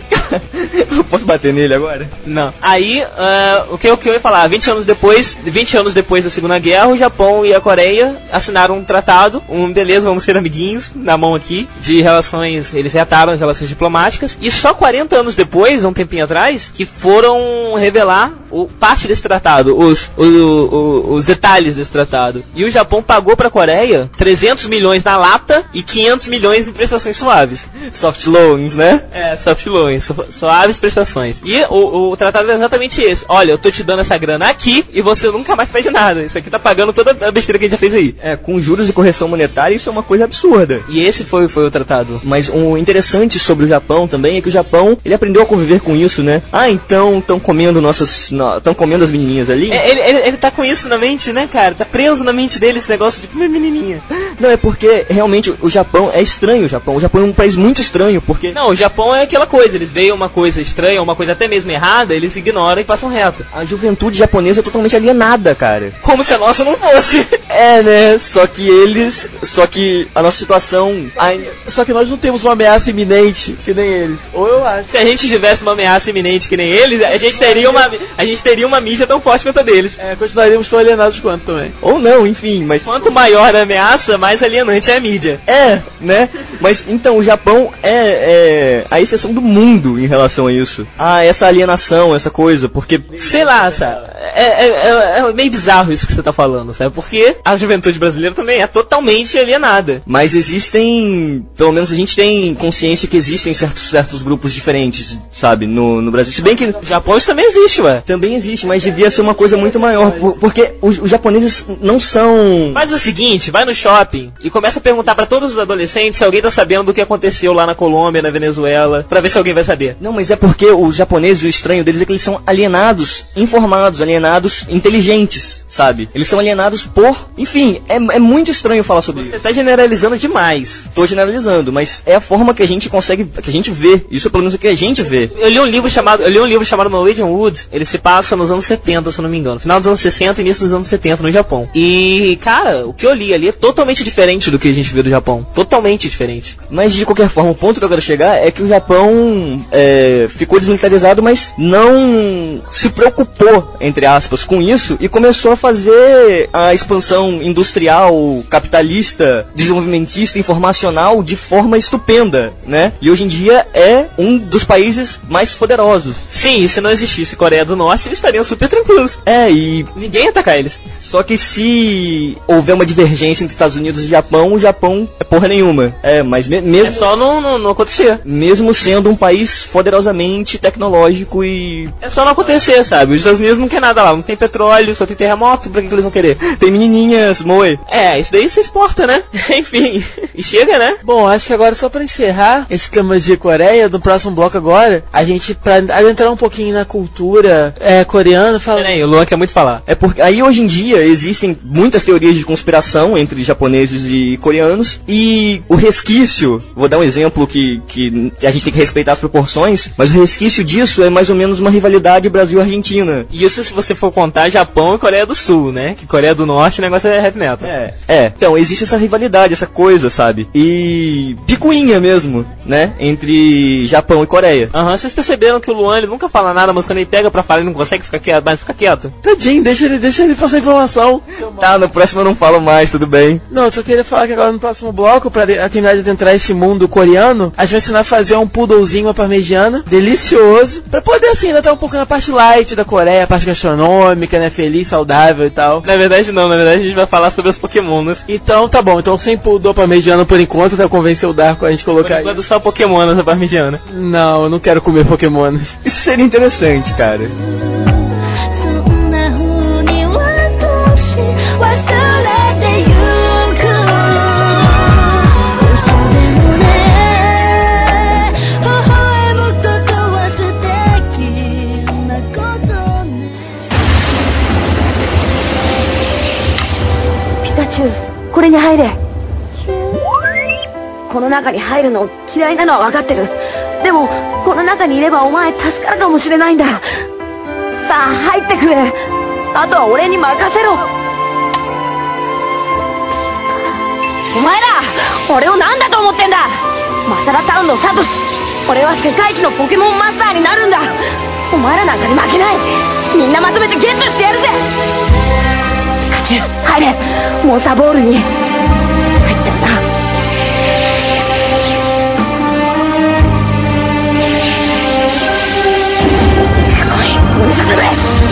Eu posso bater nele agora? Não. Aí, uh, o, que, o que eu ia falar, vinte anos depois, vinte anos depois da Segunda Guerra, o Japão e a Coreia assinaram um tratado, um beleza, vamos ser amiguinhos, na mão aqui, de relações, eles reataram as relações diplomáticas, e só quarenta anos depois, um tempinho atrás, que foram revelar o, parte desse tratado, os, o, o, os detalhes desse tratado. E o Japão pagou pra Coreia trezentos milhões na lata e quinhentos milhões em prestações suaves. Soft loans, né? É, soft loans, su suaves prestações. E o, o tratado é exatamente esse. Olha, eu tô te dando essa grana aqui e você nunca mais pede nada. Isso aqui tá pagando toda a besteira que a gente já fez aí. É, com juros e correção monetária isso é uma coisa absurda. E esse foi, foi o tratado. Mas o interessante sobre o Japão também é que o Japão, ele aprendeu a conviver com isso, né? Ah, então estão comendo nossas... estão comendo as menininhas ali? É, ele, ele, ele tá com isso na mente, né, cara? Tá preso na mente dele esse negócio de comer menininha. Não, é porque realmente o Japão é estranho, o Japão. O Japão é um país muito estranho, porque... Não, o Japão é aquela coisa, eles veem uma coisa estranha, uma coisa até mesmo errada, eles ignoram e passam reto. A juventude japonesa é totalmente alienada, cara. Como se a nossa não fosse. É, né? Só que eles... Só que a nossa situação... Ai... Só que nós não temos uma ameaça iminente, que nem eles. Ou eu acho. Se a gente tivesse uma ameaça iminente que nem eles, a gente teria uma, a gente teria uma mídia tão forte quanto a deles. É, continuaríamos tão alienados quanto também. Ou não, enfim, mas... Quanto maior a ameaça, mais alienante é a mídia. É, né? Mas então o Japão é, é a exceção do mundo em relação a isso. Ah, essa alienação, essa coisa, porque... Sei lá, sabe? É, é, é, é meio bizarro isso que você tá falando, sabe? Porque a juventude brasileira também é totalmente alienada. Mas existem... Pelo menos a gente tem consciência que existem certos, certos grupos diferentes, sabe? No, no Brasil. Se bem que... No Japão isso também existe, ué. Também existe, mas devia ser uma coisa muito maior. Por, porque os, os japoneses não são... Faz o seguinte, vai no shopping e começa a perguntar pra todos os adolescentes se alguém tá sabendo do que aconteceu lá na Colômbia, na Venezuela, pra ver se alguém vai saber. Não, mas é porque os japoneses, o estranho deles é que eles são alienados, informados, alienados, inteligentes, sabe? Eles são alienados por... Enfim, é, é muito estranho falar sobre Você isso. Você tá generalizando demais. Tô generalizando, mas é a forma que a gente consegue, que a gente vê. Isso é pelo menos o que a gente vê. Eu li um livro chamado, eu li um livro chamado Norwegian Wood. Ele se passa nos anos setenta, se eu não me engano. Final dos anos sessenta e início dos anos setenta no Japão. E, cara, o que eu li ali é totalmente diferente do que a gente vê do Japão. Totalmente diferente. Mas, de qualquer forma, o ponto que eu quero chegar é que o Japão é, ficou desmilitarizado, mas não se preocupou, entre aspas, com isso e começou a fazer a expansão industrial, capitalista, desenvolvimentista, informacional de forma estupenda, né? E hoje em dia é um dos países mais poderosos. Sim, e se não existisse Coreia do Norte, eles estariam super tranquilos. É, e... Ninguém ia atacar eles. Só que se houver uma divergência entre Estados Unidos e Japão, o Japão é porra nenhuma. É, mas me mesmo... É só não, não, não acontecer. Mesmo sendo um país poderosamente tecnológico e... É só não acontecer, sabe? Os Estados Unidos não quer nada lá. Não tem petróleo, só tem terremoto. Pra que, que eles vão querer? Tem menininhas, moe. É, isso daí você exporta, né? Enfim. E chega, né? Bom, acho que agora só pra encerrar esse clima de Coreia, no próximo bloco agora, a gente, pra adentrar um pouquinho na cultura é, coreana, fala... Peraí, o Luan quer muito falar. É porque aí hoje em dia existem muitas teorias de conspiração entre japoneses e coreanos, e o resquício, vou dar um exemplo que, que a gente tem que respeitar as proporções, mas o resquício disso é mais ou menos uma rivalidade Brasil-Argentina. Isso se você for contar Japão e Coreia do Sul, né? Que Coreia do Norte o negócio é heavy metal. É, é. Então, existe essa rivalidade, essa coisa, sabe? E picuinha mesmo, né? Entre Japão e Coreia. Aham, uhum, vocês perceberam que o Luan ele nunca fala nada, mas quando ele pega pra falar ele não consegue ficar quieto, mas fica quieto. Tadinho, deixa ele, deixa ele passar informação. Tá, no próximo eu não falo mais, tudo bem. Não, eu só queria falar que agora no próximo bloco, pra de, a terminar de adentrar esse mundo coreano, a gente vai ensinar a fazer um poodlezinho, uma parmegiana, delicioso, pra poder assim, ainda estar um pouco na parte light da Coreia, a parte gastronômica, né, feliz, saudável e tal. Na verdade não, na verdade a gente vai falar sobre os pokémonos. Então tá bom, então sem poodle parmegiana por enquanto, até convencer o Darko a gente colocar aí. Por enquanto só pokémonas a parmegiana. Não, eu não quero comer pokémonos. Isso seria interessante, cara. Pikachu, これに入れ。この中に入るの嫌いなのは分かってる。でもこの中にいればお前助かるかもしれないんだ。さあ入ってくれ。あとは俺に任せろ。お前ら俺を何だと思ってんだ。マサラタウンのサトシ。俺は世界一のポケモンマスターになるんだ。お前らなんかに負けない。みんなまとめてゲットしてやるぜ。ピカチュウ入れ。モンスターボールに入ってるな。追い進め。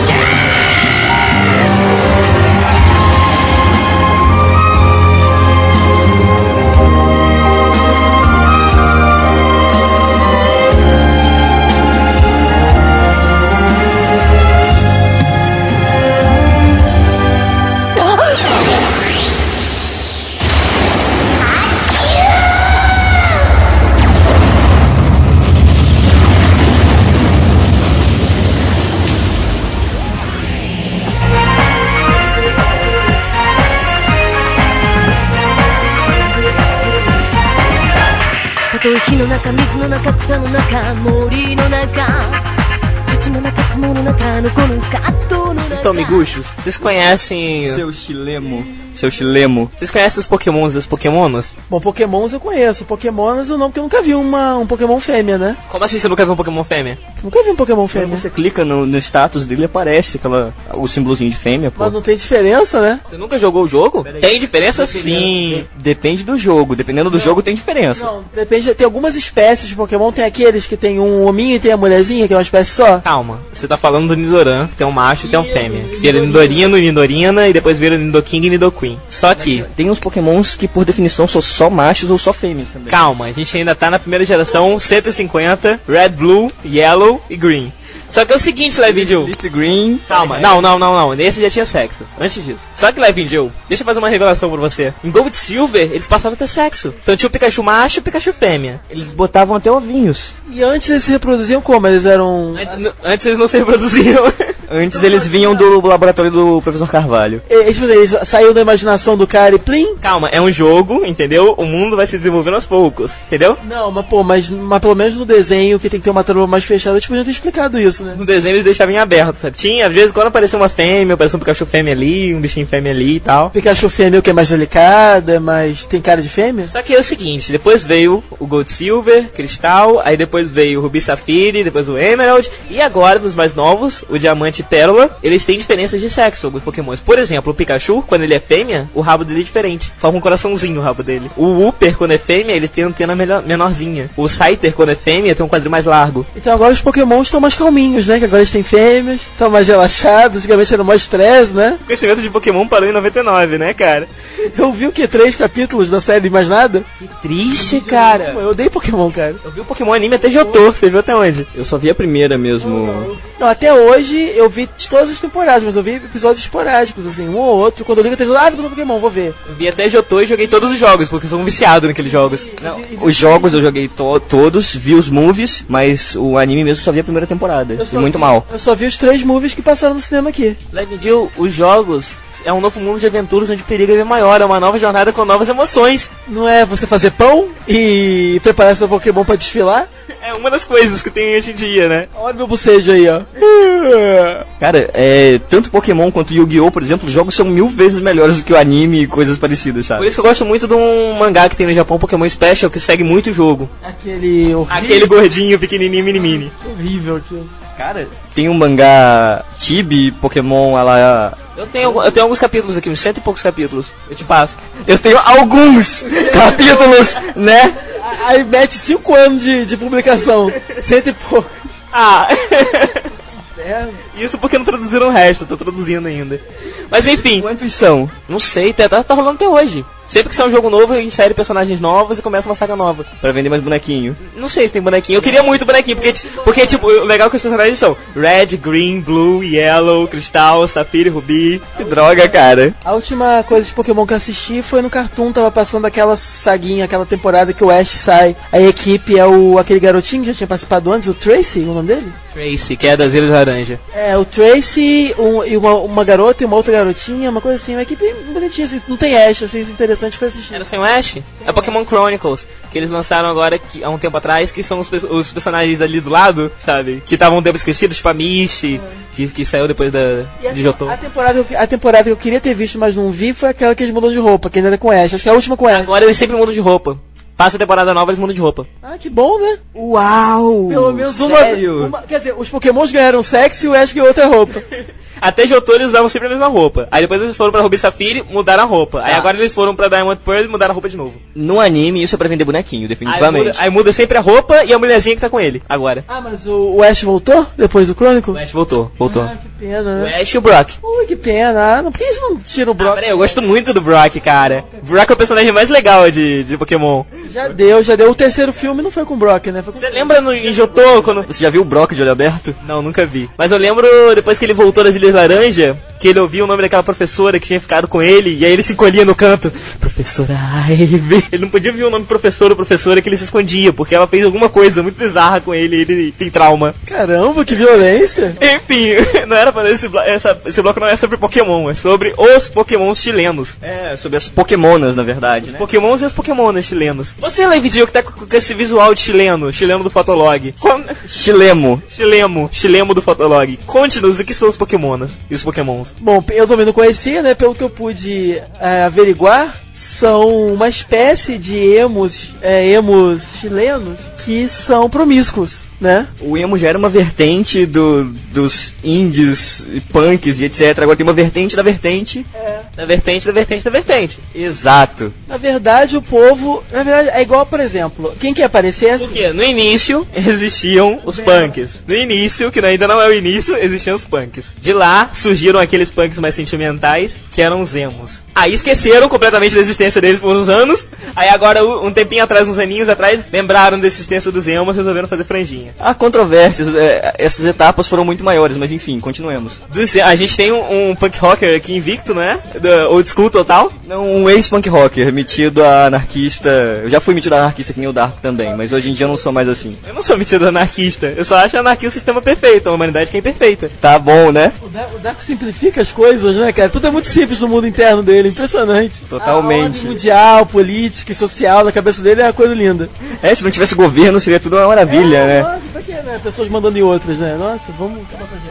火の中、水の中、草の中、森の中、土の中、雲の中のこのスカートの中。 Então, miguxos, vocês conhecem... Seu chilemo. Seu chilemo. Vocês conhecem os pokémons das pokémonas? Bom, pokémons eu conheço. Pokémonas eu não, porque eu nunca vi uma, um pokémon fêmea, né? Como assim você nunca viu um pokémon fêmea? Nunca vi um pokémon fêmea. Quando você clica no, no status dele, aparece aquela, o símbolozinho de fêmea, pô. Mas não tem diferença, né? Você nunca jogou o jogo? Tem diferença? Sim. Depende do jogo. Dependendo do não, jogo, tem diferença. Não, depende. Tem algumas espécies de pokémon. Tem aqueles que tem um hominho e tem a mulherzinha, que é uma espécie só. Calma. Você tá falando do Nidoran, que tem um macho e tem um fêmea. Que vira Nidorino, Nidorina e depois vira Nidoking e Nidoqueen. Só que... tem uns pokémons que, por definição, são só machos ou só fêmeas também. Calma, a gente ainda tá na primeira geração cento e cinquenta, Red, Blue, Yellow e Green. Só que é o seguinte, Levin Joe. Leaf Green. Calma, não, não, não, não. Nesse já tinha sexo. Antes disso. Só que, Levin Joe, deixa eu fazer uma revelação pra você. Em Gold e Silver, eles passavam a ter sexo. Então tinha o Pikachu macho e o Pikachu fêmea. Eles botavam até ovinhos. E antes eles se reproduziam como? Eles eram... Antes, antes eles não se reproduziam. Antes eles vinham do laboratório do professor Carvalho. Eles, eles saíram da imaginação do cara e plim. Calma, é um jogo, entendeu? O mundo vai se desenvolvendo aos poucos, entendeu? Não, mas pô, mas, mas pelo menos no desenho, que tem que ter uma trama mais fechada, eles podiam ter explicado isso, né? No desenho eles deixavam em aberto, sabe? Tinha, às vezes, quando aparecia uma fêmea, aparecia um Pikachu fêmea ali, um bichinho fêmea ali e tal. Pikachu fêmea, o que é mais delicada, mas tem cara de fêmea? Só que é o seguinte, depois veio o Gold Silver, Cristal, aí depois veio o Ruby Safire, depois o Emerald, e agora, dos mais novos, o Diamante Diamante e Pérola, eles têm diferenças de sexo, alguns pokémons. Por exemplo, o Pikachu, quando ele é fêmea, o rabo dele é diferente. Forma um coraçãozinho o rabo dele. O Wooper, quando é fêmea, ele tem antena melhor, menorzinha. O Scyther, quando é fêmea, tem um quadril mais largo. Então agora os pokémons estão mais calminhos, né? Que agora eles têm fêmeas, estão mais relaxados. Antigamente era mais estresse, né? O conhecimento de Pokémon parou em noventa e nove, né, cara? Eu vi o que? Três capítulos da série Mais Nada? Que triste, cara. Eu odeio Pokémon, cara. Eu vi o Pokémon anime até Jotô. Você viu até onde? Eu só vi a primeira mesmo. Não, até hoje eu vi de todas as temporadas, mas eu vi episódios esporádicos, assim, um ou outro. Quando eu ligo a televisão, ah, eu Pokémon, vou ver. Eu vi até Jotô e joguei todos os jogos, porque eu sou um viciado naqueles jogos. Não, os jogos eu joguei to todos, vi os movies, mas o anime mesmo só vi a primeira temporada. E muito vi, mal. Eu só vi os três movies que passaram no cinema aqui. Legend Jill, os jogos é um novo mundo de aventuras onde o perigo é maior, é uma nova jornada com novas emoções. Não é você fazer pão e preparar seu Pokémon pra desfilar? É uma das coisas que tem hoje em dia, né? Olha meu bocejo aí, ó. Cara, é, tanto Pokémon quanto Yu-Gi-Oh!, por exemplo, os jogos são mil vezes melhores do que o anime e coisas parecidas, sabe? Por isso que eu gosto muito de um mangá que tem no Japão, Pokémon Special, que segue muito o jogo. Aquele horrível. Aquele gordinho, pequenininho, mini-mini. Horrível aquilo. Cara, tem um mangá Chibi, Pokémon, ela... Eu tenho, eu tenho alguns capítulos aqui, uns cento e poucos capítulos. Eu te passo. Eu tenho alguns capítulos, né? Aí mete cinco anos de, de publicação. Cento e poucos. Ah! É. Isso porque não traduziram o resto, eu tô traduzindo ainda. Mas enfim. Quantos são? Não sei, tá, tá, tá rolando até hoje. Sempre que sai um jogo novo, insere personagens novos e começa uma saga nova. Pra vender mais bonequinho. Não sei se tem bonequinho. Eu queria muito bonequinho, porque, porque tipo, o legal é que os personagens são Red, Green, Blue, Yellow, Cristal, Safira e Ruby. Que droga, cara. A última coisa de Pokémon que eu assisti foi no Cartoon, tava passando aquela saguinha, aquela temporada que o Ash sai. A equipe é o aquele garotinho que já tinha participado antes, o Tracy, o nome dele? Tracy, que é das Ilhas Laranja. É, o Tracy um, e uma, uma garota e uma outra garotinha, uma coisa assim, uma equipe bonitinha, assim, não tem Ash, achei isso interessante, foi assistir. Era sem o Ash? É Pokémon Chronicles, que eles lançaram agora que, há um tempo atrás, que são os, os personagens ali do lado, sabe? Que estavam um tempo esquecidos, tipo a Misty, que, que saiu depois da, de Jotô. A temporada, a temporada que eu queria ter visto, mas não vi, foi aquela que eles mudam de roupa, que ainda era com Ash, acho que é a última com Ash. Agora eles sempre mudam de roupa. Passa a temporada nova, eles mudam de roupa. Ah, que bom, né? Uau! Pelo menos uma, sério? uma... Quer dizer, os Pokémons ganharam sexo e o Ash ganhou outra roupa. Até Jotô eles usavam sempre a mesma roupa. Aí depois eles foram pra Ruby Safire, mudaram a roupa. Aí Ah. agora eles foram pra Diamond Pearl e mudaram a roupa de novo. No anime, isso é pra vender bonequinho, Aí definitivamente. muda, aí muda sempre a roupa e a mulherzinha que tá com ele, agora. Ah, mas o, o Ash voltou depois do Crônico? O Ash voltou, voltou. Ah, que pena, O né? Ash e o Brock. Ui, que pena. Ah, não, por que eles não tiram o Ah, Brock? peraí, eu gosto muito do Brock, cara. O Brock é o personagem mais legal de, de Pokémon. Já deu, já deu. O terceiro filme não foi com o Brock, né? Foi com... Você lembra no, em Jotô, quando... Você já viu o Brock de olho aberto? Não, nunca vi. Mas eu lembro, depois que ele voltou das Ilhas Laranja, que ele ouvia o nome daquela professora que tinha ficado com ele, e aí ele se encolhia no canto. Professora Ivy. Ele não podia ouvir o nome professor ou professora, que ele se escondia, porque ela fez alguma coisa muito bizarra com ele e ele tem trauma. Caramba, que violência. Enfim, não era para esse, blo essa, esse bloco não é sobre Pokémon, é sobre os Pokémons chilenos. É, sobre as Pokémonas, na verdade, né? Pokémons e os Pokémonas chilenos. Você, Levi Dio, que tá com, com esse visual de chileno, chileno do Fotolog. Com... Chilemo. Chilemo, chilemo do Fotolog. Conte-nos o que são os Pokémonas e os Pokémons. Bom, eu também não conhecia, né? Pelo que eu pude é, averiguar, são uma espécie de emos, é, emos chilenos que são promíscuos, né? O emo já era uma vertente do, dos indies, e punks e etcétera. Agora tem uma vertente da vertente. É. Da vertente, da vertente, da vertente. Exato. Na verdade, o povo... Na verdade, é igual, por exemplo, quem quer aparecer... Assim, Porque no início existiam os punks. No início, que ainda não é o início, existiam os punks. De lá surgiram aqueles punks mais sentimentais, que eram os emos. Aí esqueceram completamente da existência deles por uns anos. Aí agora, um tempinho atrás, uns aninhos atrás, lembraram da existência dos emos e resolveram fazer franjinha. Há controvérsias, é, essas etapas foram muito maiores, mas enfim, continuemos. A gente tem um, um punk rocker aqui invicto, né? Do old school total. Não, um ex-punk rocker, metido a anarquista. Eu já fui metido a anarquista que nem o Dark também, mas hoje em dia eu não sou mais assim. Eu não sou metido a anarquista, eu só acho a anarquia o sistema perfeito, a humanidade que é imperfeita. Tá bom, né? O Dark, o Dark simplifica as coisas, né, cara? Tudo é muito simples no mundo interno dele, impressionante. Totalmente. A ordem mundial, política e social na cabeça dele é uma coisa linda. É, se não tivesse governo seria tudo uma maravilha, é, né? Nossa, pra quê, né? Pessoas mandando em outras, né? Nossa, vamos acabar com a gente.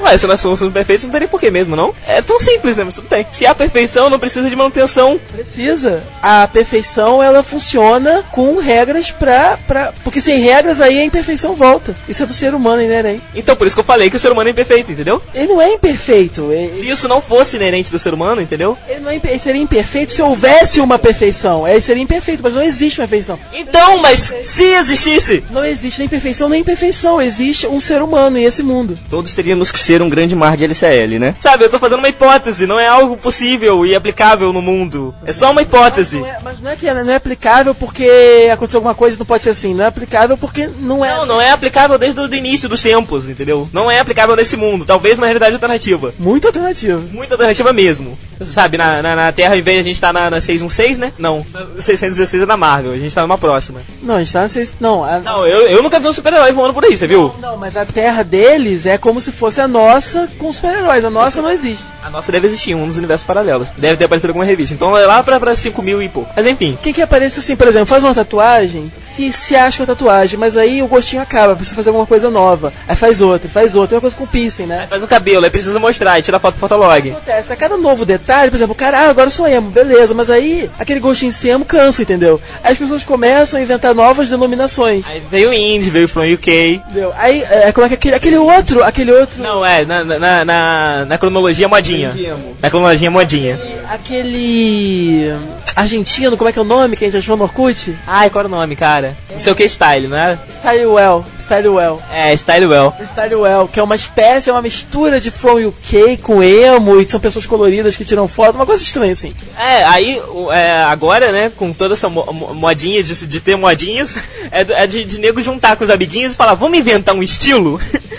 Ué, se nós somos perfeitos, não teria porquê mesmo, não? É tão simples, né? Mas tudo bem. Se há perfeição, não precisa de manutenção. Precisa. A perfeição, ela funciona com regras pra, pra... Porque sem regras, aí a imperfeição volta. Isso é do ser humano inerente. Então, por isso que eu falei que o ser humano é imperfeito, entendeu? Ele não é imperfeito. Ele... Se isso não fosse inerente do ser humano, entendeu? Ele, não é imper... ele seria imperfeito se houvesse uma perfeição. Ele seria imperfeito, mas não existe uma perfeição. Então, mas se existisse... Não existe nem perfeição nem imperfeição. Existe um ser humano em esse mundo. Todos teríamos que ser um grande mar de L C L, né? Sabe, eu tô fazendo uma hipótese, não é algo possível e aplicável no mundo. É só uma hipótese. Mas não é, mas não é que não é aplicável porque aconteceu alguma coisa e não pode ser assim. Não é aplicável porque não é... Não, não é aplicável desde o início dos tempos, entendeu? Não é aplicável nesse mundo. Talvez uma realidade alternativa. Muito alternativa. Muito alternativa mesmo. Sabe, na, na, na Terra, ao invés de a gente tá na, na seiscentos e dezesseis, né? Não, seiscentos e dezesseis é na Marvel. A gente tá numa próxima. Não, a gente tá na seiscentos... Não, a... não eu, eu nunca vi um super-herói voando por aí, você viu? Não, não, mas a Terra deles é como se fosse a nossa com super-heróis. A nossa não existe. A nossa deve existir, um dos universos paralelos. Deve ter aparecido alguma revista. Então é lá pra, pra cinco mil e pouco. Mas enfim. Quem que aparece assim, por exemplo, faz uma tatuagem, se, se acha uma tatuagem, mas aí o gostinho acaba, precisa fazer alguma coisa nova. Aí faz outra, faz outra. É uma coisa com piercing, né? Aí faz o cabelo, aí precisa mostrar, aí tira a foto pro Fotolog. Acontece, a cada novo detalhe, por exemplo, o cara, ah, agora eu sou emo, beleza, mas aí aquele gostinho de ser emo cansa, entendeu? Aí as pessoas começam a inventar novas denominações. Aí veio o Indie, veio o From U K. Entendeu? Aí, é, como é que aquele, aquele outro, aquele outro... Não, é, na, na, na, na cronologia modinha. Na cronologia modinha. Aquele... argentino, como é que é o nome que a gente achou no Orkut? Ai, qual era o nome, cara? Não sei o que é Style, não é? Stylewell, Stylewell. É, Stylewell. Stylewell, que é uma espécie, é uma mistura de From U K com emo, e são pessoas coloridas que tiram foto, uma coisa estranha assim. É, aí, é, agora, né, com toda essa mo modinha de, de ter modinhas, é, é de, de nego juntar com os amiguinhos e falar, vamos inventar um estilo?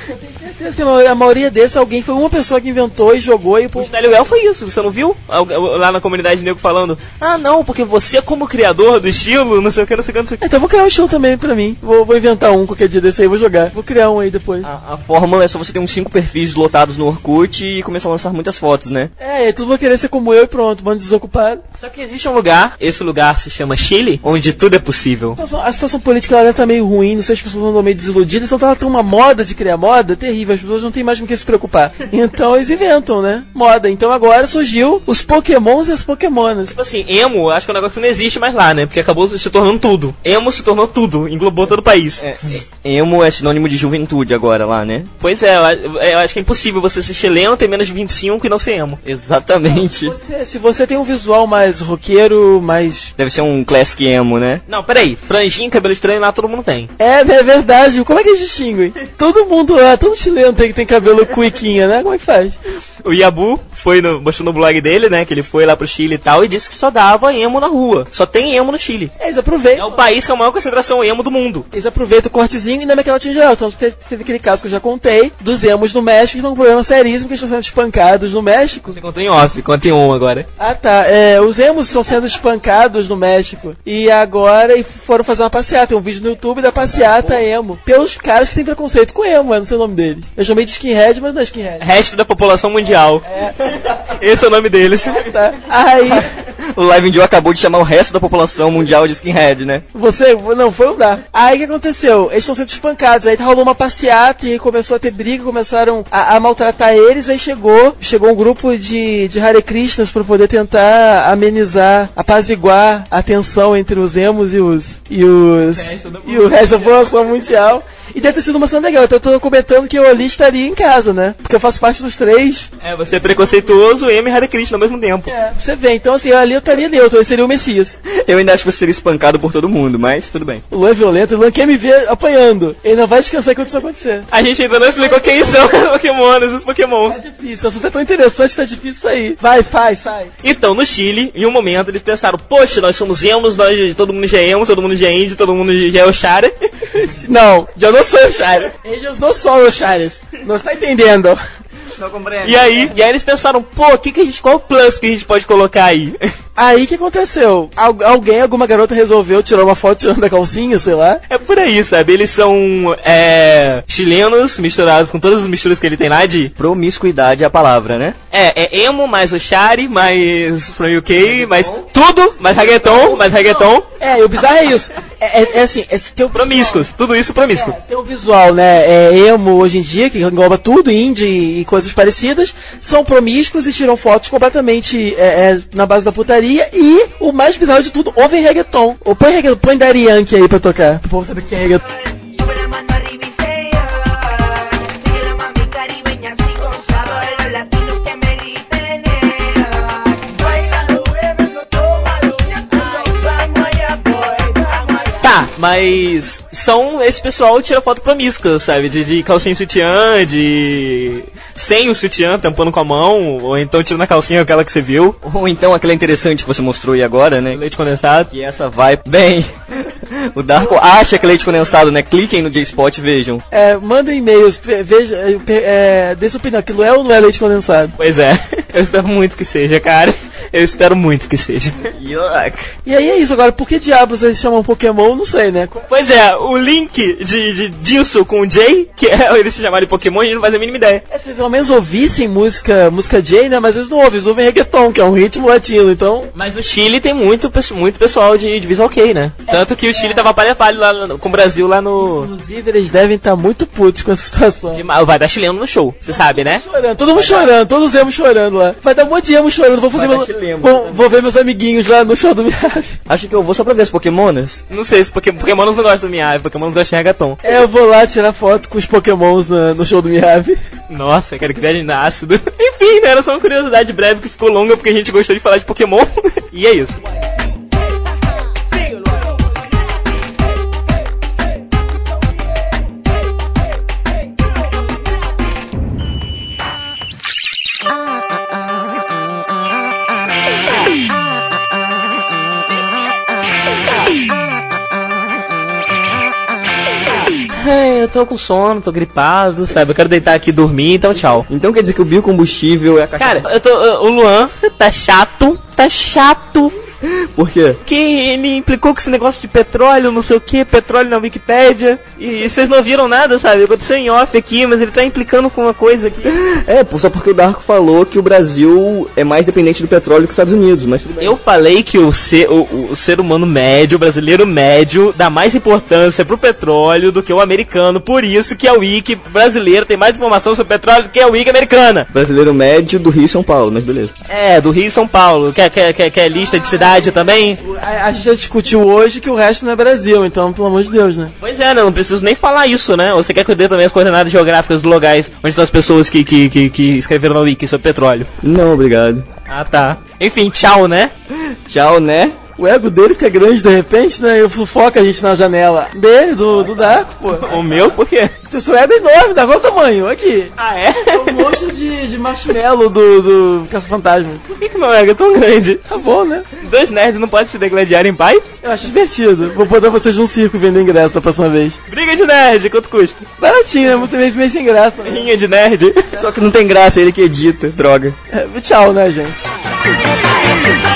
Que a maioria desses, alguém foi uma pessoa que inventou e jogou e... O Stylewell foi isso, você não viu? Lá na comunidade nego falando, ah não, porque você como criador do estilo, não sei o que, não sei o que, não sei o que. Então vou criar um estilo também pra mim, vou, vou inventar um qualquer dia desse aí, vou jogar, vou criar um aí depois. A, a fórmula é só você ter uns cinco perfis lotados no Orkut e começar a lançar muitas fotos, né? É, e tudo vai querer ser como eu e pronto, mano, desocupado. Só que existe um lugar, esse lugar se chama Chile, onde tudo é possível. A situação, a situação política ela tá meio ruim, não sei, as pessoas andam meio desiludidas, então ela tem uma moda de criar moda terrível, as pessoas não tem mais com o que se preocupar. Então eles inventam, né? Moda. Então agora surgiu os Pokémons e as Pokémonas. Tipo assim, emo, acho que é um negócio que não existe mais lá, né? Porque acabou se tornando tudo. Emo se tornou tudo, englobou todo o país. É, emo é sinônimo de juventude agora lá, né? Pois é, eu, eu acho que é impossível você ser chileno, ter menos de vinte e cinco e não ser emo. Exatamente. Não, se, você, se você tem um visual mais roqueiro, mais... Deve ser um classic emo, né? Não, peraí, franjinha, cabelo estranho lá todo mundo tem. É, é verdade. Como é que eles distinguem? Todo mundo lá, todo chileno tem, tem cabelo cuiquinha, né? Como é que faz? O Yabu foi no, mostrou no blog dele, né, que ele foi lá pro Chile e tal, e disse que só dava emo na rua. Só tem emo no Chile. É, eles aproveitam. É o país com a maior concentração emo do mundo. Eles aproveitam o cortezinho e na América Latina em geral. Então teve, teve aquele caso que eu já contei, dos emos no México, que estão com um problema seríssimo, que eles estão sendo espancados no México. Você contou em off, conta em um agora. Ah, tá. É, os emos estão sendo espancados no México. E agora e foram fazer uma passeata. Tem um vídeo no YouTube da passeata emo. Pelos caras que têm preconceito com emo, eu não sei o nome deles. Eu chamei de skinhead, mas não é skinhead. Resto da população mundial. É. Esse é o nome deles. Ah, tá. Aí... O Live Joe acabou de chamar o resto da população mundial de skinhead, né? Você, não, foi o Dar. Aí o que aconteceu? Eles estão sendo espancados, aí rolou uma passeata e começou a ter briga, começaram a, a maltratar eles, aí chegou, chegou um grupo de, de Hare Krishnas pra poder tentar amenizar, apaziguar a tensão entre os emos e os, e os, e o resto da população mundial. E deve ter sido uma cena legal, então eu tô comentando que eu ali estaria em casa, né? Porque eu faço parte dos três. É, você é preconceituoso, emo e Hare Krishna ao mesmo tempo. É, você vê, então assim, ali eu estaria neutro, eu seria o Messias. Eu ainda acho que você seria espancado por todo mundo, mas tudo bem. O Luan é violento, o Luan quer me ver apanhando. Ele não vai descansar enquanto isso acontecer. A gente ainda não explicou quem são os Pokémonos, os Pokémons. Tá difícil, o assunto é tão interessante que tá difícil sair. Vai, faz, sai. Então, no Chile, em um momento, eles pensaram, poxa, nós somos emos, nós, todo mundo já é emo, todo mundo já é índio, todo mundo já é Oxara. Não, eu não sou Oxara. Angels não são Oxaras. Não está entendendo. E aí, e aí eles pensaram, pô, que que a gente, qual o plus que a gente pode colocar aí? Aí o que aconteceu? Al alguém, alguma garota resolveu tirar uma foto tirando a calcinha, sei lá. É por aí, sabe? Eles são é, chilenos misturados com todas as misturas que ele tem lá de... Promiscuidade é a palavra, né? É, é emo, mais Oxari, mais From U K, mais tudo, mais reggaeton, mais reggaeton. É, É, e o bizarro é isso. É, é, é assim, é, tem o Promíscuos, tudo isso promíscuo. É, tem o visual, né? É emo hoje em dia, que engloba tudo, indie e coisas parecidas. São promíscuos e tiram fotos completamente é, é, na base da putaria. E o mais bizarro de tudo, ouvem reggaeton. Ou põe reggaeton, põe Daddy Yankee aí pra tocar, pro povo saber o que é reggaeton. Tá, mas são esse pessoal que tira foto promíscua, sabe? De, de calcinha e sutiã, de... sem o sutiã, tampando com a mão, ou então tirando a calcinha, aquela que você viu. Ou então aquela interessante que você mostrou aí agora, né? Leite condensado. E essa vai bem... O Darko acha que é leite condensado, né? Cliquem no J-Spot e vejam. É, mandem e-mails, veja, é, dê sua opinião, aquilo é ou não é leite condensado? Pois é, eu espero muito que seja, cara. Eu espero muito que seja. Yuck. E aí é isso, agora, por que diabos eles chamam Pokémon? Não sei, né? Pois é, o link de, de, disso com o Jay, que é eles se chamarem de Pokémon, a gente não faz a mínima ideia. É, se eles ao menos ouvissem música, música Jay, né? Mas eles não ouvem, eles ouvem reggaeton, que é um ritmo latino, então... Mas no Chile tem muito, muito pessoal de, de Visual Kei, né? Tanto que o Chile tava palha palha lá no, com o Brasil lá no... Inclusive, eles devem estar muito putos com essa situação. De, vai dar chileno no show, você sabe, né? Chorando, todo mundo chorando, todos os emos chorando lá. Vai dar um monte de emo chorando, vou fazer meu... chileno, vou, vou ver meus amiguinhos lá no show do Miave. Acho que eu vou só pra ver as Pokémonas. Não sei se Pokémon, Pokémon não gostam do Miave, Pokémon gostam de reggaeton. É, eu vou lá tirar foto com os Pokémons na, no show do Miave. Nossa, cara, que viagem ácido. Enfim, né, era só uma curiosidade breve que ficou longa porque a gente gostou de falar de Pokémon. E é isso. É, eu tô com sono, tô gripado, sabe? Eu quero deitar aqui e dormir, então tchau. Então quer dizer que o biocombustível é a caixa... Cara, eu tô, o Luan tá chato, tá chato. Por quê? Que ele implicou com esse negócio de petróleo, não sei o que, petróleo na Wikipédia. E vocês não viram nada, sabe? Aconteceu em off aqui, mas ele tá implicando com uma coisa aqui. É, só porque o Darko falou que o Brasil é mais dependente do petróleo que os Estados Unidos, mas tudo bem. Eu falei que o ser, o, o ser humano médio, o brasileiro médio, dá mais importância pro petróleo do que o americano. Por isso que a Wiki brasileira tem mais informação sobre petróleo do que a Wiki americana. Brasileiro médio do Rio e São Paulo, mas beleza. É, do Rio e São Paulo. Quer, quer, quer, quer lista de cidade também? A, a gente já discutiu hoje que o resto não é Brasil, então, pelo amor de Deus, né? Pois é, né? Não preciso nem falar isso, né? Ou você quer que eu dê também as coordenadas geográficas dos lugares onde estão as pessoas que, que, que, que escreveram na Wiki sobre petróleo? Não, obrigado. Ah, tá. Enfim, tchau, né? Tchau, né? O ego dele fica grande de repente, né? Eu fofoca a gente na janela dele, do, do Darko, pô. O meu? Por quê? O seu ego é enorme, dá qual o tamanho? Aqui. Ah, é? É um monte de, de marshmallow do, do Caça-Fantasma. Por que, que meu ego é tão grande? Tá bom, né? Dois nerds não podem se degladiar em paz? Eu acho divertido. Vou botar vocês num circo vender ingresso da próxima vez. Briga de nerd, quanto custa? Baratinho, né? Muito meio, meio sem graça. Né? Rinha de nerd. Só que não tem graça, ele que edita, droga. É, tchau, né, gente?